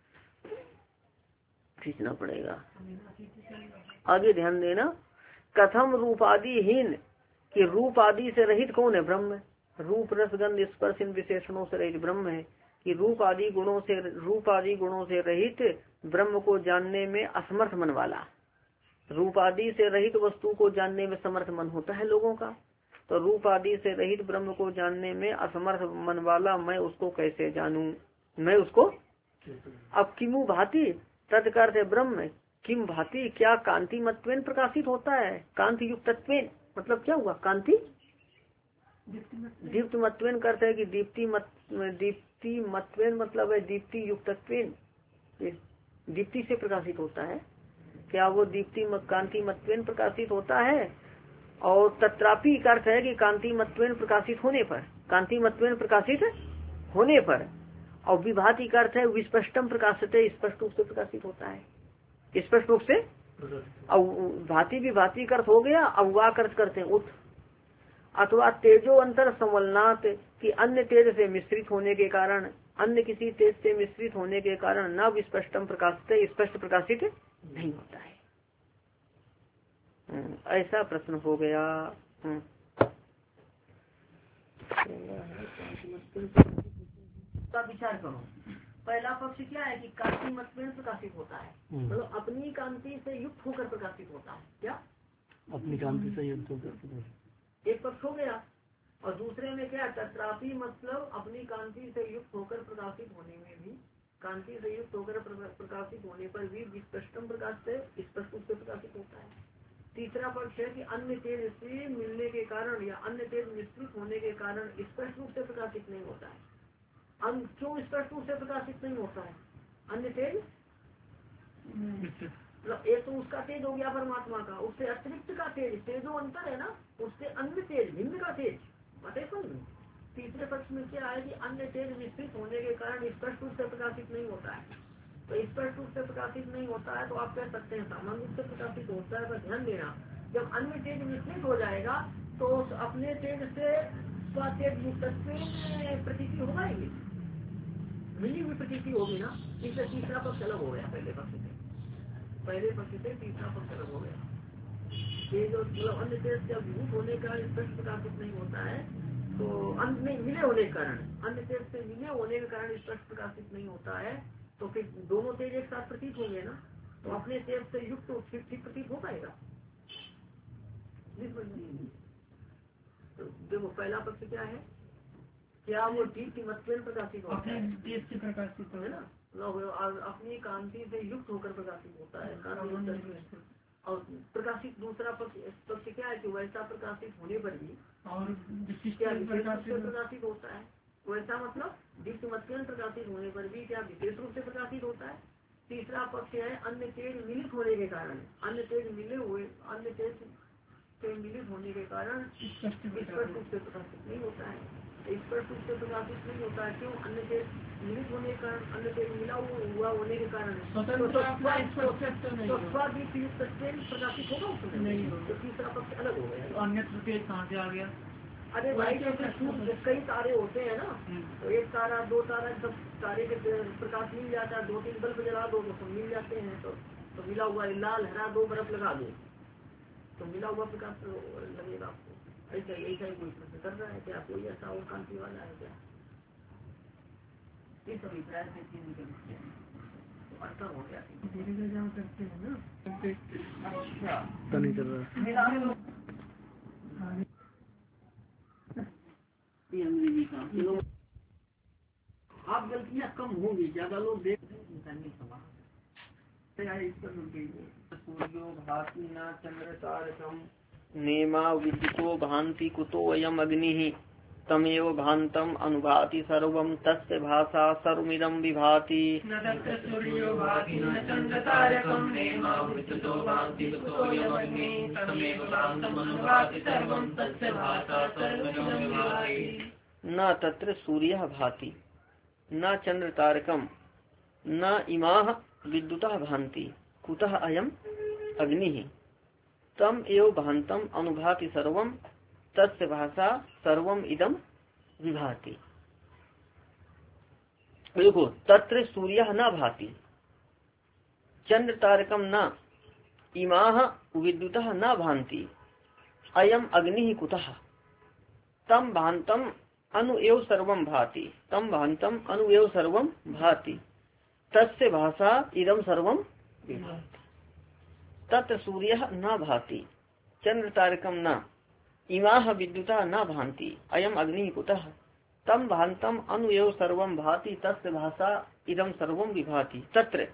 खींचना पड़ेगा। आगे ध्यान देना, कथम रूपादिहीन, कि रूप आदि से रहित कौन है? ब्रह्म। रूप रसगंध स्पर्श इन विशेषणों से रहित ब्रह्म है। कि रूप आदि गुणों से रूप आदि गुणों से रहित ब्रह्म को जानने में असमर्थ मन वाला, रूप आदि से रहित वस्तु को जानने में समर्थ मन होता है लोगों का, तो रूप आदि से रहित ब्रह्म को जानने में असमर्थ मन वाला मैं उसको कैसे जानूं? मैं उसको अब किमु भांति तत्कर्थ है ब्रह्म, किम भांति क्या कांति मत्वेन प्रकाशित होता है? कांति युक्तत्वेन मतलब क्या हुआ? कांति दीप्ति मत्वेन करते है कि दीप्ति मत दीप्ति मत्वेन मतलब है दीप्ति युक्तत्वेन, दीप्ति से प्रकाशित होता है। क्या वो दीप्ति कांति मत्वेन प्रकाशित होता है? और तत्रापि का अर्थ है कि कांति मत्वेन प्रकाशित होने पर, कांति मत्वेन प्रकाशित होने पर। और विभाति का अर्थ है विस्पष्टम प्रकाशित है, स्पष्ट रूप से प्रकाशित होता है, स्पष्ट रूप से। अब भांति विभाति का अर्थ हो गया। अब वाक अर्थ करते हैं उठ, अथवा तेजो अंतर संवलनात्, कि अन्य तेज से मिश्रित होने के कारण, अन्य किसी तेज से मिश्रित होने के कारण न विस्पष्टम प्रकाशित, स्पष्ट प्रकाशित नहीं होता है। ऐसा प्रश्न हो गया। विचार करो, पहला पक्ष क्या है कि कांति मतवेन प्रकाशित होता है, मतलब तो अपनी कांति से युक्त होकर प्रकाशित होता है। क्या अपनी कांति से युक्त होकर? एक पक्ष हो गया। और दूसरे में क्या तत्रापि मतलब अपनी कांति से युक्त होकर प्रकाशित होने में भी, कांति से युक्त होकर प्रकाशित होने पर भी विस्पष्टम प्रकाश से स्पष्ट रूप से प्रकाशित होता है। तीसरा पक्ष है कि अन्य तेज से मिलने के कारण या अन्य तेज मिश्रित होने के कारण स्पष्ट रूप से प्रकाशित नहीं होता है। अब क्यों स्पष्ट रूप से प्रकाशित नहीं होता है? अन्य तेज मतलब एक तो उसका तेज हो गया परमात्मा का, उससे अतिरिक्त का तेज, तेजो अंतर है ना, उससे अन्य तेज भिन्न का तेज बताए कौन। तीसरे पक्ष में क्या है कि अन्य तेज मिश्रित होने के कारण स्पष्ट रूप से प्रकाशित नहीं होता है। तो स्पष्ट रूप से प्रकाशित नहीं होता है तो आप कह सकते हैं सामान्य रूप से प्रकाशित होता है। पर ध्यान देना, जब अन्य तेज मिश्रित हो जाएगा तो अपने तेज से तेज युक्त प्रतीति होगा ही, मिली हुई प्रतीति होगी ना। इससे तीसरा पक्ष अलग हो गया पहले पक्ष से, पहले पक्ष से तीसरा पक्ष अलग हो गया। तेज और मतलब अन्य तेज जब भूत होने का स्पष्ट प्रकाशित नहीं होता है तो अन्य में मिले होने के कारण, अन्य तेज से मिले होने के कारण स्पष्ट प्रकाशित नहीं होता है, तो फिर दोनों तेज एक साथ प्रतीत होंगे ना, तो अपने तेज से युक्त ठीक ठीक प्रतीत हो पाएगा। तो देखो पहला पक्ष क्या है, क्या वो ठीक मतलब प्रकाशित होता है, तेज से प्रकाशित है ना, अपनी कांति से युक्त होकर प्रकाशित होता है और प्रकाशित। दूसरा पक्ष पक्ष क्या है कि वैसा प्रकाशित होने पर भी और क्या विशेष रूप से प्रकाशित होता है। वैसा मतलब दीप्त मतन प्रकाशित होने पर भी क्या विशेष रूप से प्रकाशित होता है। तीसरा पक्ष है अन्य तेज मिलित होने के कारण, अन्य तेज मिले हुए अन्य तेज के मिलित होने के कारण स्पष्ट रूप से प्रकाशित नहीं होता है। स्पष्ट रूप से प्रकाशित नहीं होता है क्यों? अन्य तेज मिलित होने के कारण, अन्य तेज मिला हुआ होने के कारण प्रकाशित होगा उसमें नहीं, तो तीसरा पक्ष अलग हो गया। अन्य तेज कहाँ से आ गया? अरे भाई जैसे कई तारे होते हैं ना, तो एक तारा दो तारा सब तारे के प्रकाश मिल जाता है, दो तीन बल्ब जला दो तो मिल जाते हैं। तो, तो मिला हुआ लाल हरा दो बर्फ लगा दो तो मिला हुआ प्रकाश लगेगा आपको। ऐसा ऐसा ही कोई प्रश्न कर रहा है क्या? कोई ऐसा और कांति वाला है क्या? इस अभिप्राय से तीन निकलते हैं तो अंतर हो गया। धीरे धीरे जहाँ करते हैं ना, अच्छा तो नहीं चल रहा आप गलतियाँ कम होंगी, ज्यादा लोग देख सूर्यो भाति न चंद्र तारकम नेमा विद्युतो भांति कुतो अयम अग्नि तमेव भांतम अनुभाति सर्वम तस्य भाषा सर्वमिदं विभाति। न तत्र सूर्यो भाति न चंद्र तारकम नेमा विद्युतो भांति कुतो अयम अग्नि तमेव भांतम अनुभाति सर्वम तस्य भाषा सर्वमिदं विभाति। न तत्र सूर्यः भाति न चंद्र तारकम न इमाः विद्युतः भांति कुतः अयम अग्निः तम एव भांतम अनुभाति सर्वम तस्य भाषा सर्वम इदम विभाति। देखो तत्र सूर्यः न भाति चंद्र तारकम न इमाः विद्युतः न भांति अयम अग्निः कुतः तम भांतम अनु एव सर्वम भाति तम भांतम अनु एव सर्वम भाति तस्य भाषा इदम सर्वम विभाति। तत्र सूर्यः न भाति चंद्र तारकम न इमाः विद्युता न भांति अयम अग्नि कुतः तम भांतम अनु एव सर्वम भाति तस्य भाषा इदम सर्वम विभाति। तत्र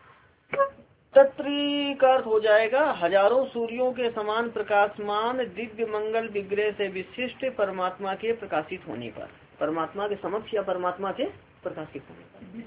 तत्री का अर्थ हो जाएगा हजारों सूर्यों के समान प्रकाशमान दिव्य मंगल विग्रह से विशिष्ट परमात्मा के प्रकाशित होने पर, परमात्मा के समक्ष या परमात्मा के प्रकाशित होने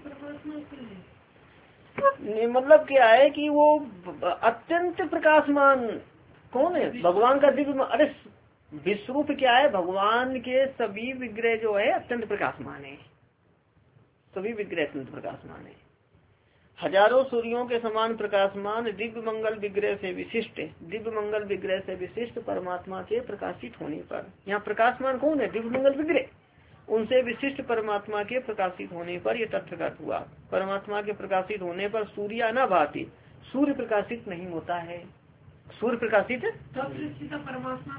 पर। मतलब क्या है कि वो अत्यंत प्रकाशमान कौन है? भगवान का दिव्य। अरे विश्वरूप क्या है? भगवान के सभी विग्रह जो है अत्यंत प्रकाशमान है, सभी विग्रह अत्यंत प्रकाशमान है। हजारों सूर्यों के समान प्रकाशमान दिव्य मंगल विग्रह से विशिष्ट, दिव्य मंगल विग्रह से विशिष्ट परमात्मा के प्रकाशित होने पर, यहाँ प्रकाशमान कौन है? दिव्य मंगल विग्रह। उनसे विशिष्ट परमात्मा के प्रकाशित होने पर यह तथ्य का हुआ। परमात्मा के प्रकाशित होने पर सूर्य न भाति, सूर्य प्रकाशित नहीं होता है। सूर्य प्रकाशित है परमात्मा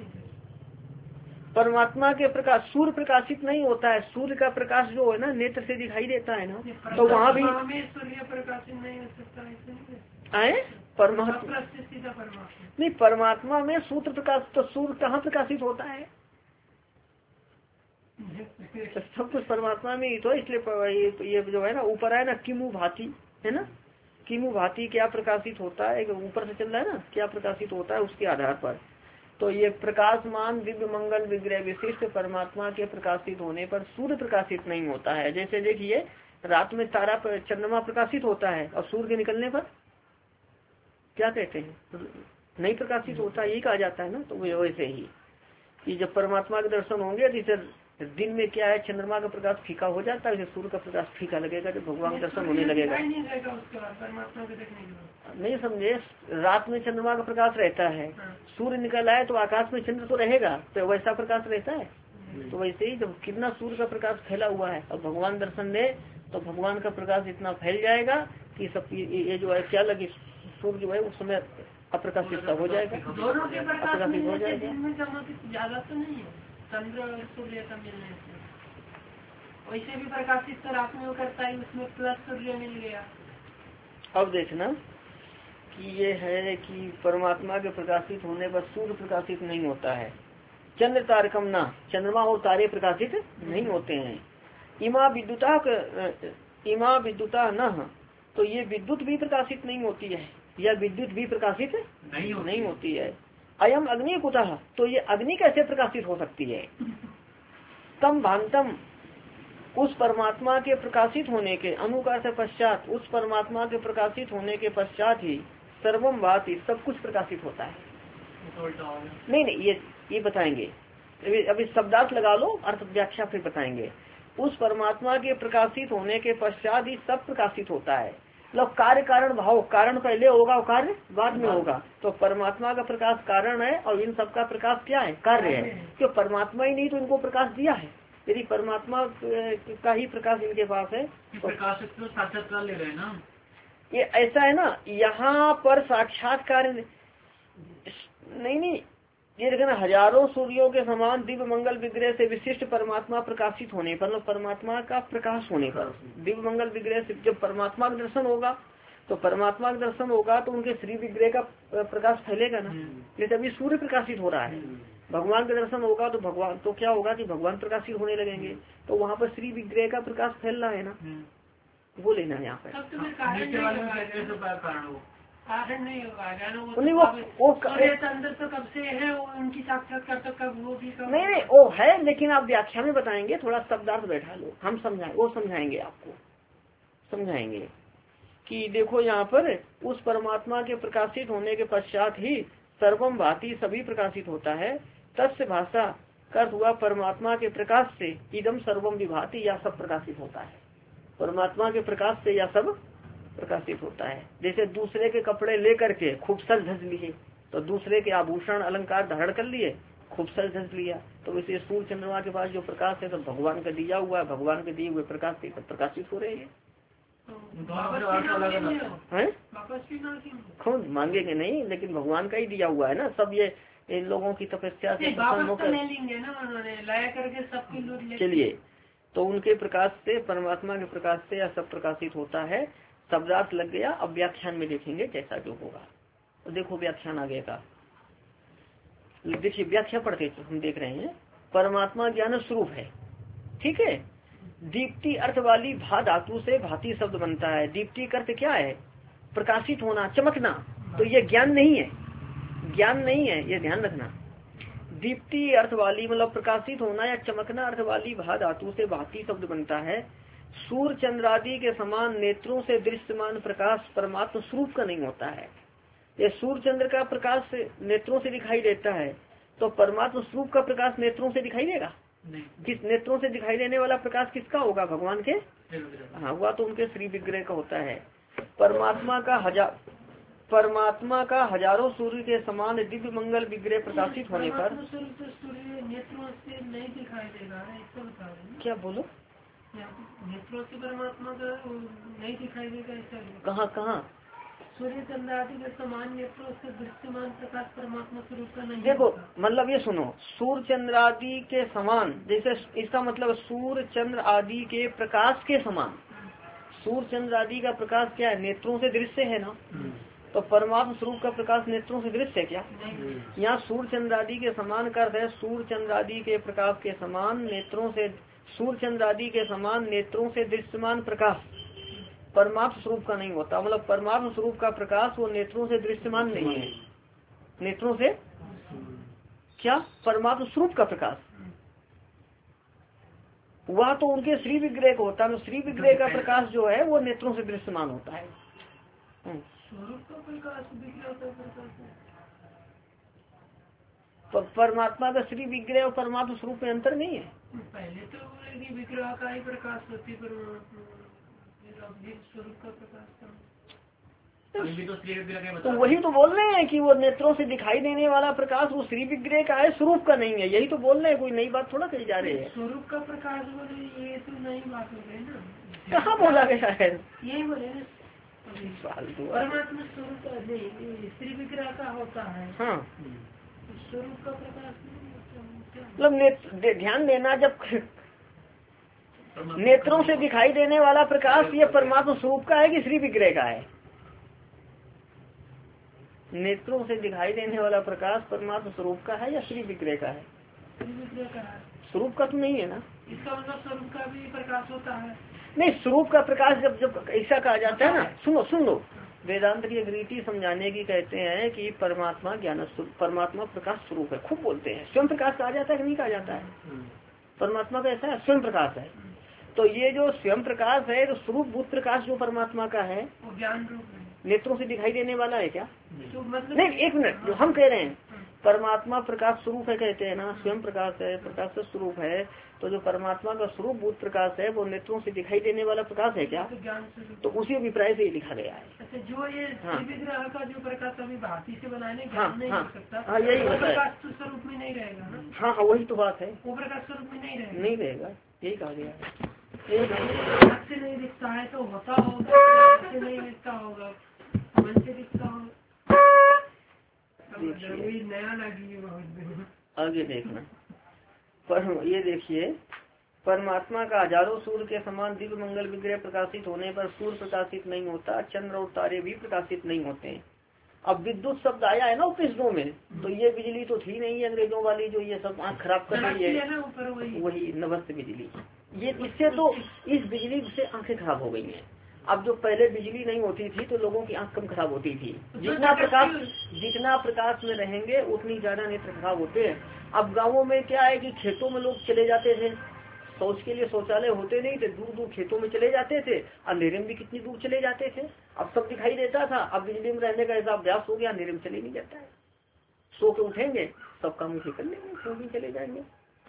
परमात्मा के प्रकाश, सूर्य प्रकाशित नहीं होता है। सूर्य का प्रकाश जो है ना नेत्र से दिखाई देता है ना, तो वहाँ भी सूर्य प्रकाशित नहीं हो सकता है। परमात्मा नहीं, परमात्मा में सूत्र प्रकाश, तो सूर्य कहाँ प्रकाशित होता है? तो सब कुछ परमात्मा में ही तो, इसलिए प- ये, ये जो है ना ऊपर है ना किमु भांति है ना, किमु भांति क्या प्रकाशित होता है, ऊपर से चल रहा है ना, क्या प्रकाशित होता है उसके आधार पर। तो ये प्रकाशमान दिव्य मंगल विग्रह विशिष्ट परमात्मा के प्रकाशित होने पर सूर्य प्रकाशित नहीं होता है। जैसे देखिए रात में तारा चंद्रमा प्रकाशित होता है और सूर्य के निकलने पर क्या कहते हैं, नहीं प्रकाशित होता, यही कहा जाता है ना। तो वैसे ही कि जब परमात्मा के दर्शन होंगे तो दिन में क्या है, चंद्रमा का प्रकाश फीका हो जाता है, जैसे सूर्य का प्रकाश फीका लगेगा जब भगवान का दर्शन होने लगेगा। नहीं समझे, रात में चंद्रमा का प्रकाश रहता है, सूर्य निकल आए तो आकाश में चंद्र तो रहेगा, तो वैसा प्रकाश रहता है। तो वैसे ही जब कितना सूर्य का प्रकाश फैला हुआ है और भगवान दर्शन दे तो भगवान का प्रकाश इतना फैल जाएगा कि सब ये जो है क्या लगे, सूर्य जो है उस समय अप्रकाशित हो जाएगा, अप्रकाशित हो जाएगा। ज्यादा तो नहीं है चंद्र और सूर्य का मिलने से, वैसे भी प्रकाशित तो रात में करता है, उसमें प्लस सूर्य मिल गया। अब देखना कि ये है कि परमात्मा के प्रकाशित होने पर सूर्य प्रकाशित नहीं होता है, चंद्र तारकम ना, चंद्रमा और तारे प्रकाशित नहीं होते हैं। इमा विद्युता इमा विद्युता न, तो ये विद्युत भी प्रकाशित नहीं होती है, या विद्युत भी प्रकाशित नहीं होती, नहीं होती है। अयम अग्नि कुतः, तो ये अग्नि कैसे प्रकाशित हो सकती है। तम भांतम, उस परमात्मा के प्रकाशित होने के अनुकार से पश्चात, उस परमात्मा के प्रकाशित होने के पश्चात ही सर्वम भाति, सब कुछ प्रकाशित होता है। नहीं नहीं ये ये बताएंगे अभी, अभी शब्दार्थ लगा लो, अर्थ व्याख्या फिर बताएंगे। उस परमात्मा के प्रकाशित होने के पश्चात ही सब प्रकाशित होता है। मतलब कार्य कारण भाव, कारण पहले होगा और कार्य बाद में होगा। तो परमात्मा का प्रकाश कारण है और इन सब का प्रकाश क्या है, कार्य है। क्यों, परमात्मा ही नहीं तो इनको प्रकाश दिया है। यदि परमात्मा का ही प्रकाश इनके पास है तो प्रकाशित तो साक्षात्कार ले रहे हैं ना, ये ऐसा है ना। यहाँ पर साक्षात्कार नहीं नहीं ये देखना, हजारों सूर्यों के समान दिव्य मंगल विग्रह से विशिष्ट परमात्मा प्रकाशित होने पर, मतलब परमात्मा का प्रकाश होने पर, दिव्य मंगल विग्रह से जब परमात्मा का दर्शन होगा तो परमात्मा का दर्शन होगा तो उनके श्री विग्रह का प्रकाश फैलेगा ना। जैसे अभी सूर्य प्रकाशित हो रहा है, भगवान का दर्शन होगा तो भगवान तो क्या होगा कि भगवान प्रकाशित होने लगेंगे, तो वहाँ पर श्री विग्रह का प्रकाश फैल रहा है ना, वो लेना है यहाँ पर। कारण नहीं होगा, नहीं वो वो अंदर तो कब से है, वो उनकी साक्षात्कार तो कब वो भी कब नहीं नहीं वो है, लेकिन आप व्याख्या में बताएंगे, थोड़ा शब्दार्थ बैठा लो, हम समझाएं, वो समझाएंगे आपको, समझाएंगे कि देखो यहाँ पर उस परमात्मा के प्रकाशित होने के पश्चात ही सर्वम भांति सभी प्रकाशित होता है। तस्य भाषा कर्त हुआ परमात्मा के प्रकाश से इदम सर्वम विभाति, या सब प्रकाशित होता है। परमात्मा के प्रकाश से या सब प्रकाशित होता है। जैसे दूसरे के कपड़े लेकर के खूब सज धज लिए, तो दूसरे के आभूषण अलंकार धारण कर लिए, खूब सज धज लिया, तो वैसे सूर्य चंद्रमा के पास जो प्रकाश है सब भगवान का दिया हुआ है, भगवान के दिए हुए प्रकाश से सब प्रकाशित हो रहे हैं। खुद मांगेंगे नहीं, लेकिन भगवान का ही दिया हुआ है ना सब। ये इन लोगों की तपस्या से चलिए, तो उनके प्रकाश से, परमात्मा के प्रकाश से या सब प्रकाशित होता है। शब्दार्थ लग गया। अब व्याख्यान में देखेंगे जैसा जो होगा। तो देखो व्याख्यान आगे का, देखिए व्याख्या पढ़ते हम देख रहे हैं। परमात्मा ज्ञान स्वरूप है, ठीक है। दीप्ति अर्थ वाली भा धातु से भांति शब्द बनता है। दीप्ति का अर्थ क्या है, प्रकाशित होना, चमकना। तो ये ज्ञान नहीं है, ज्ञान नहीं है, ये ध्यान रखना। दीप्ति अर्थ वाली मतलब प्रकाशित होना या चमकना अर्थ वाली भा धातु से भांति शब्द बनता है। सूर्य चंद्रादि के समान नेत्रों से दृश्यमान प्रकाश परमात्मा स्वरूप का नहीं होता है। ये सूर्य चंद्र का प्रकाश नेत्रों से दिखाई देता है, तो परमात्मा स्वरूप का प्रकाश नेत्रों से दिखाई देगा? किस नेत्रों से दिखाई देने वाला प्रकाश किसका होगा? भगवान के, हाँ, हुआ तो उनके श्री विग्रह का होता है। परमात्मा का हजार परमात्मा का हजारों सूर्य के समान दिव्य मंगल विग्रह प्रकाशित होने पर सूर्य नेत्रों से नहीं दिखाई देगा, क्या बोलो? नेत्रों से परमात्मा का नहीं दिखाई देगा, ऐसा कहाँ कहाँ? सूर्य चंद्र आदि के समान नेत्रों से दृश्यमान प्रकाश परमात्मा स्वरूप का नहीं। देखो मतलब ये सुनो, सूर्य चंद्र आदि के समान, जैसे इसका मतलब सूर्य चंद्र आदि के प्रकाश के समान। सूर्य चंद्र आदि का प्रकाश क्या है? नेत्रों से दृश्य है ना। तो परमात्म स्वरूप का प्रकाश नेत्रों से दृश्य है क्या? यहाँ सूर्य चंद्र आदि के समान कर है, सूर्य चंद्र आदि के प्रकाश के समान नेत्रों से, सूर्य चंद्र आदि के समान नेत्रों से दृश्यमान प्रकाश परमात्म स्वरूप का नहीं होता। मतलब परमात्म स्वरूप का प्रकाश वो नेत्रों से दृश्यमान नहीं है। नेत्रों से क्या? परमात्म स्वरूप का प्रकाश वह तो उनके श्री विग्रह को होता है। श्री विग्रह का प्रकाश जो है वो नेत्रों से दृश्यमान होता है। तो परमात्मा का श्री विग्रह और परमात्मा स्वरूप में अंतर नहीं है। पहले तो विग्रह का ही प्रकाश होती है, स्वरूप का प्रकाश तो वही तो बोल रहे हैं कि वो नेत्रों से दिखाई देने वाला प्रकाश वो श्री विग्रह का है, स्वरूप का नहीं है। यही तो बोल रहे हैं, कोई नई बात थोड़ा कही जा रही है। स्वरूप का प्रकाश बोले ये तो नई बात हो गई ना, कहाँ बोला गया है? यही बोले ना परमात्मा स्वरूप श्री विग्रह का होता है। हाँ स्वरूप का प्रकाश मतलब ध्यान देना, जब नेत्रों से दिखाई देने वाला प्रकाश ये परमात्मा स्वरूप का है कि श्री विग्रह का है? नेत्रों से दिखाई देने वाला प्रकाश परमात्मा स्वरूप का है या श्री विग्रह का है? श्री विग्रह का है। स्वरूप का तो नहीं है ना। इसका मतलब स्वरूप का भी प्रकाश होता है। नहीं, स्वरूप का प्रकाश जब जब ऐसा कहा जाता है ना, सुनो सुन लो, वेदांत की एक रीति समझाने की कहते हैं कि परमात्मा ज्ञान स्वरूप, परमात्मा प्रकाश स्वरूप है। खूब बोलते हैं, स्वयं प्रकाश कहा जाता है कि नहीं कहा जाता है? परमात्मा का ऐसा है, स्वयं प्रकाश है। तो ये जो स्वयं प्रकाश है तो स्वरूप भूत प्रकाश जो परमात्मा का है वो ज्ञान रूप है, नेत्रों से दिखाई देने वाला है क्या? तो मतलब नहीं, एक मिनट, जो हम कह रहे हैं परमात्मा प्रकाश स्वरूप है कहते हैं ना, स्वयं प्रकाश है, प्रकाश स्वरूप है। तो जो परमात्मा का स्वरूप भूत प्रकाश है वो नेत्रों से दिखाई देने वाला प्रकाश है क्या? तो उसी अभिप्राय से ही लिखा गया है। अच्छा, जो ये विग्रह का जो प्रकाश अभी भांति से बनाने हाँ, नहीं हाँ, हो सकता, हाँ, यही होता है। प्रकाश स्वरूप में नहीं रहेगा ना। हाँ हाँ, वही तो बात है, वो प्रकाश स्वरूप में नहीं रहेगा, नहीं रहेगा, यही कहा गया है। आँख से नहीं दिखता है तो होता होगा, आँख से नहीं दिखता होगा, मन से दिखता होगा। नया लगी बहुत। आगे देखना, पर ये देखिए, परमात्मा का हजारों सूर्य के समान दिव्य मंगल विग्रह प्रकाशित होने पर सूर्य प्रकाशित नहीं होता, चंद्र और तारे भी प्रकाशित नहीं होते। अब विद्युत शब्द आया है ना उपनिषदों में, तो ये बिजली तो थी नहीं अंग्रेजों वाली जो ये सब आँख खराब कर रही है, वही नवस्त बिजली। ये इससे तो इस बिजली से आंखें खराब हो गई हैं। अब जो पहले बिजली नहीं होती थी तो लोगों की आंख कम खराब होती थी। जितना प्रकाश जितना प्रकाश में रहेंगे उतनी ज्यादा नेत्र खराब होते हैं। अब गाँवों में क्या है कि खेतों में लोग चले जाते थे, शौच के लिए शौचालय होते नहीं थे, दूर दूर खेतों में चले जाते थे, अंधेरे में भी कितनी दूर चले जाते थे, अब सब दिखाई देता था। अब बिजली में रहने का ऐसा अभ्यास हो गया, अंधेरे में चले नहीं जाता है, सो के उठेंगे सब काम उसे कर लेंगे, सो भी चले जाएंगे।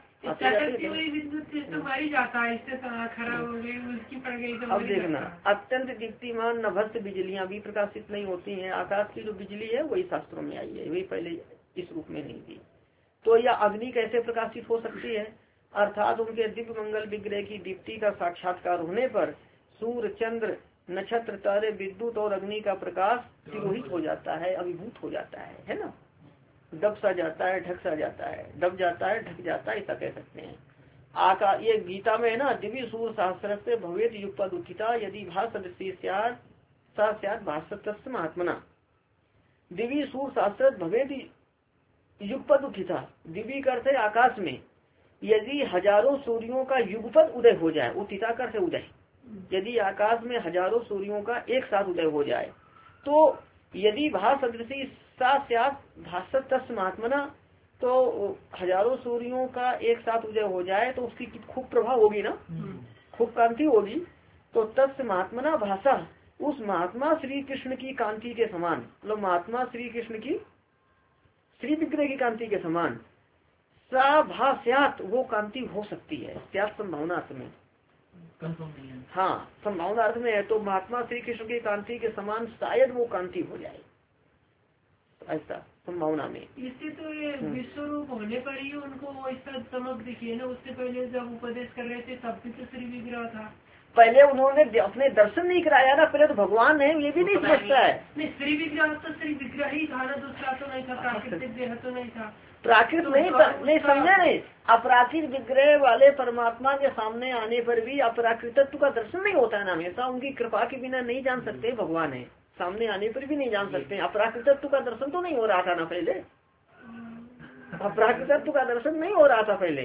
अब देखना, अत्यंत दीप्तिमान नभस्त बिजलियां भी प्रकाशित नहीं होती हैं। आकाश की जो बिजली है वही शास्त्रों में आई है, वही पहले इस रूप में नहीं थी। तो यह अग्नि कैसे प्रकाशित हो सकती है? अर्थात उनके दिव्य मंगल विग्रह की दीप्ति का साक्षात्कार होने पर सूर्य, चंद्र, नक्षत्र, तारे, विद्युत और अग्नि का प्रकाश तिरोहित हो जाता है, अभिभूत हो जाता है, है ना। दब सा जाता है, ढक सा जाता है, दब जाता है, ढक जाता है, ऐसा कह सकते हैं। आका ये गीता में है ना, दिव्य सूर्य सहस्र से भवेत युगपद उत्थिता यदि भाषदृष्टि स्यात् भाषतस्य महात्मना। दिव्य सूर्य सहस्र भवेत युगपद उत्थिता, दिव्य करते आकाश में यदि हजारों सूर्यों का युगपद उदय हो जाए, उत्थिता करते उदय, यदि आकाश में हजारों सूर्यों का एक साथ उदय हो जाए तो यदि भाषदृष्टि भाषतस्य महात्मना, तो हजारों सूर्यों का एक साथ उदय हो जाए तो उसकी खूब प्रभाव होगी ना, खूब कांति होगी। तो तस्य महात्मना भाषा, उस महात्मा श्री कृष्ण की कांति के समान, मतलब महात्मा श्री कृष्ण की श्री विग्रह की कांति के समान सा भाष्यात, वो कांति हो सकती है। त्याग संभावना अर्थ में, हाँ संभावना अर्थ में है। तो महात्मा श्री कृष्ण की कांति के समान शायद वो कांति हो जाए, ऐसा संभावना में। इससे तो ये विश्व रूप होने पर ही उनको वो ऐसा चमक दिखी है ना। उससे पहले जब उपदेश कर रहे थे तब भी तो श्री विग्रह था। पहले उन्होंने अपने दर्शन नहीं कराया ना, पहले तो भगवान है ये भी नहीं समझता है। नहीं, श्री विग्रह तो श्री विग्रह ही था ना, दूसरा तो नहीं था, प्राकृतिक देह तो नहीं था। प्राकृत तो नहीं नहीं समझे नहीं, अपराकृत विग्रह वाले परमात्मा के सामने आने पर भी अपराकृतत्व का दर्शन नहीं होता है ना हमेशा। उनकी कृपा के बिना नहीं जान सकते भगवान है, सामने आने पर भी नहीं जान सकते। अपराकृतत्व का दर्शन तो नहीं हो रहा था ना पहले, अपराकृतत्व का दर्शन नहीं हो रहा था पहले।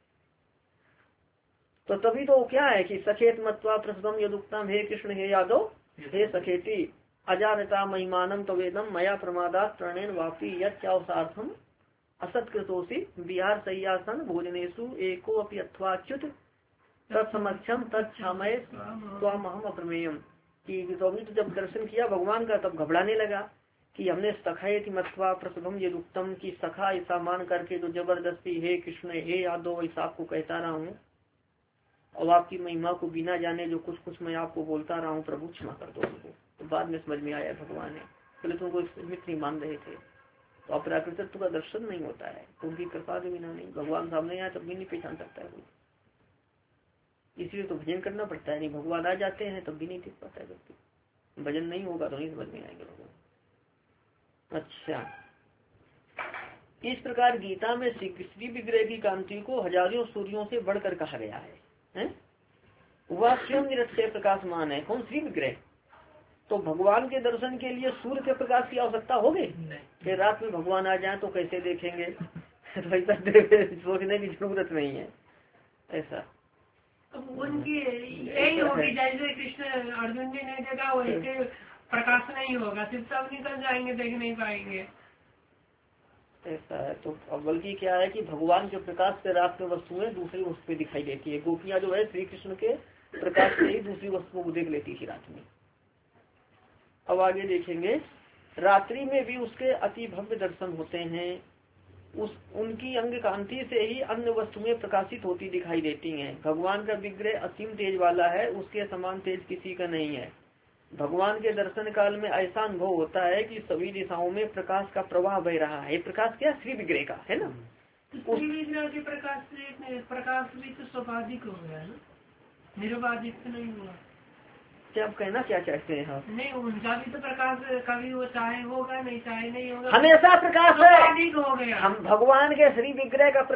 तो तभी तो क्या है कि सखेत मत्वा प्रसदम यदुक्तम हे कृष्ण हे यादव हे सखेती अजानता महिमानम तवेदम मया प्रमादात प्रणेन वापी यथार्थम असत्कृतोषि बिहार सयासन भोजनेशु एको अपि अथवाच्युत तत्समक्षम तत्क्षामय स्वाम अहम अप्रमेयम। कि तो अभी तो जब दर्शन किया भगवान का तब घबराने लगा कि हमने सखायति मत्वा प्रसभम यदुक्तम की सखा ऐसा मान करके तो जबरदस्ती हे कृष्ण हे यादव ऐसा आपको कहता रहा हूँ, और आपकी महिमा को बिना जाने जो कुछ कुछ मैं आपको बोलता रहा हूँ, प्रभु क्षमा कर दो हमको। तो बाद में समझ में आया भगवान ने, पहले तुमको मित्र नहीं मान रहे थे। तो अपराकृतत्व का दर्शन नहीं होता है, तो उनकी कृपा के बिना नहीं, भगवान सामने आए तब भी नहीं पहचान सकता है कोई। इसलिए तो भजन करना पड़ता है, नहीं भगवान आ जाते हैं तब भी नहीं दिख पाता है व्यक्ति। भजन नहीं होगा तो नहीं समझ में आएंगे भगवान। अच्छा, इस प्रकार गीता में श्री विग्रह की कांति को हजारों सूर्यों से बढ़कर कहा गया है, है? वह स्वयं निरक्षय प्रकाशमान है। कौन? श्री विग्रह। तो भगवान के दर्शन के लिए सूर्य के प्रकाश की आवश्यकता होगी कि रात में भगवान आ जाए तो कैसे देखेंगे? तो ऐसा सोचने की जरूरत नहीं है ऐसा। उनकी यही होगी जैसे कृष्ण अर्जुन जी ने देखा वैसे प्रकाश नहीं होगा, सिर्फ सब निकल जाएंगे, देख नहीं पाएंगे ऐसा है। तो बल्कि क्या है कि भगवान के प्रकाश से रात में वस्तुएं दूसरी वस्तु पे दिखाई देती है। गोपियां जो है श्री कृष्ण के प्रकाश से ही दूसरी वस्तुओं को देख लेती थी रात में। अब आगे देखेंगे, रात्रि में भी उसके अति भव्य दर्शन होते हैं। उस उनकी अंग कांति से ही अन्य वस्तुएं प्रकाशित होती दिखाई देती हैं। भगवान का विग्रह असीम तेज वाला है, उसके समान तेज किसी का नहीं है। भगवान के दर्शन काल में ऐसा अनुभव होता है कि सभी दिशाओं में प्रकाश का प्रवाह बह रहा है। प्रकाश क्या? श्री विग्रह का है ना। श्री विग्रह के प्रकाश से प्रकाश भी तो स्वाभाविक हो गया ना, निरुपाधिक नहीं हुआ। क्या आप कहना क्या चाहते हैं आप? नहीं, उनका भी तो प्रकाश कभी वो चाहे होगा नहीं चाहे नहीं होगा, हमेशा प्रकाश है। हो गया। हम भगवान के श्री विग्रह का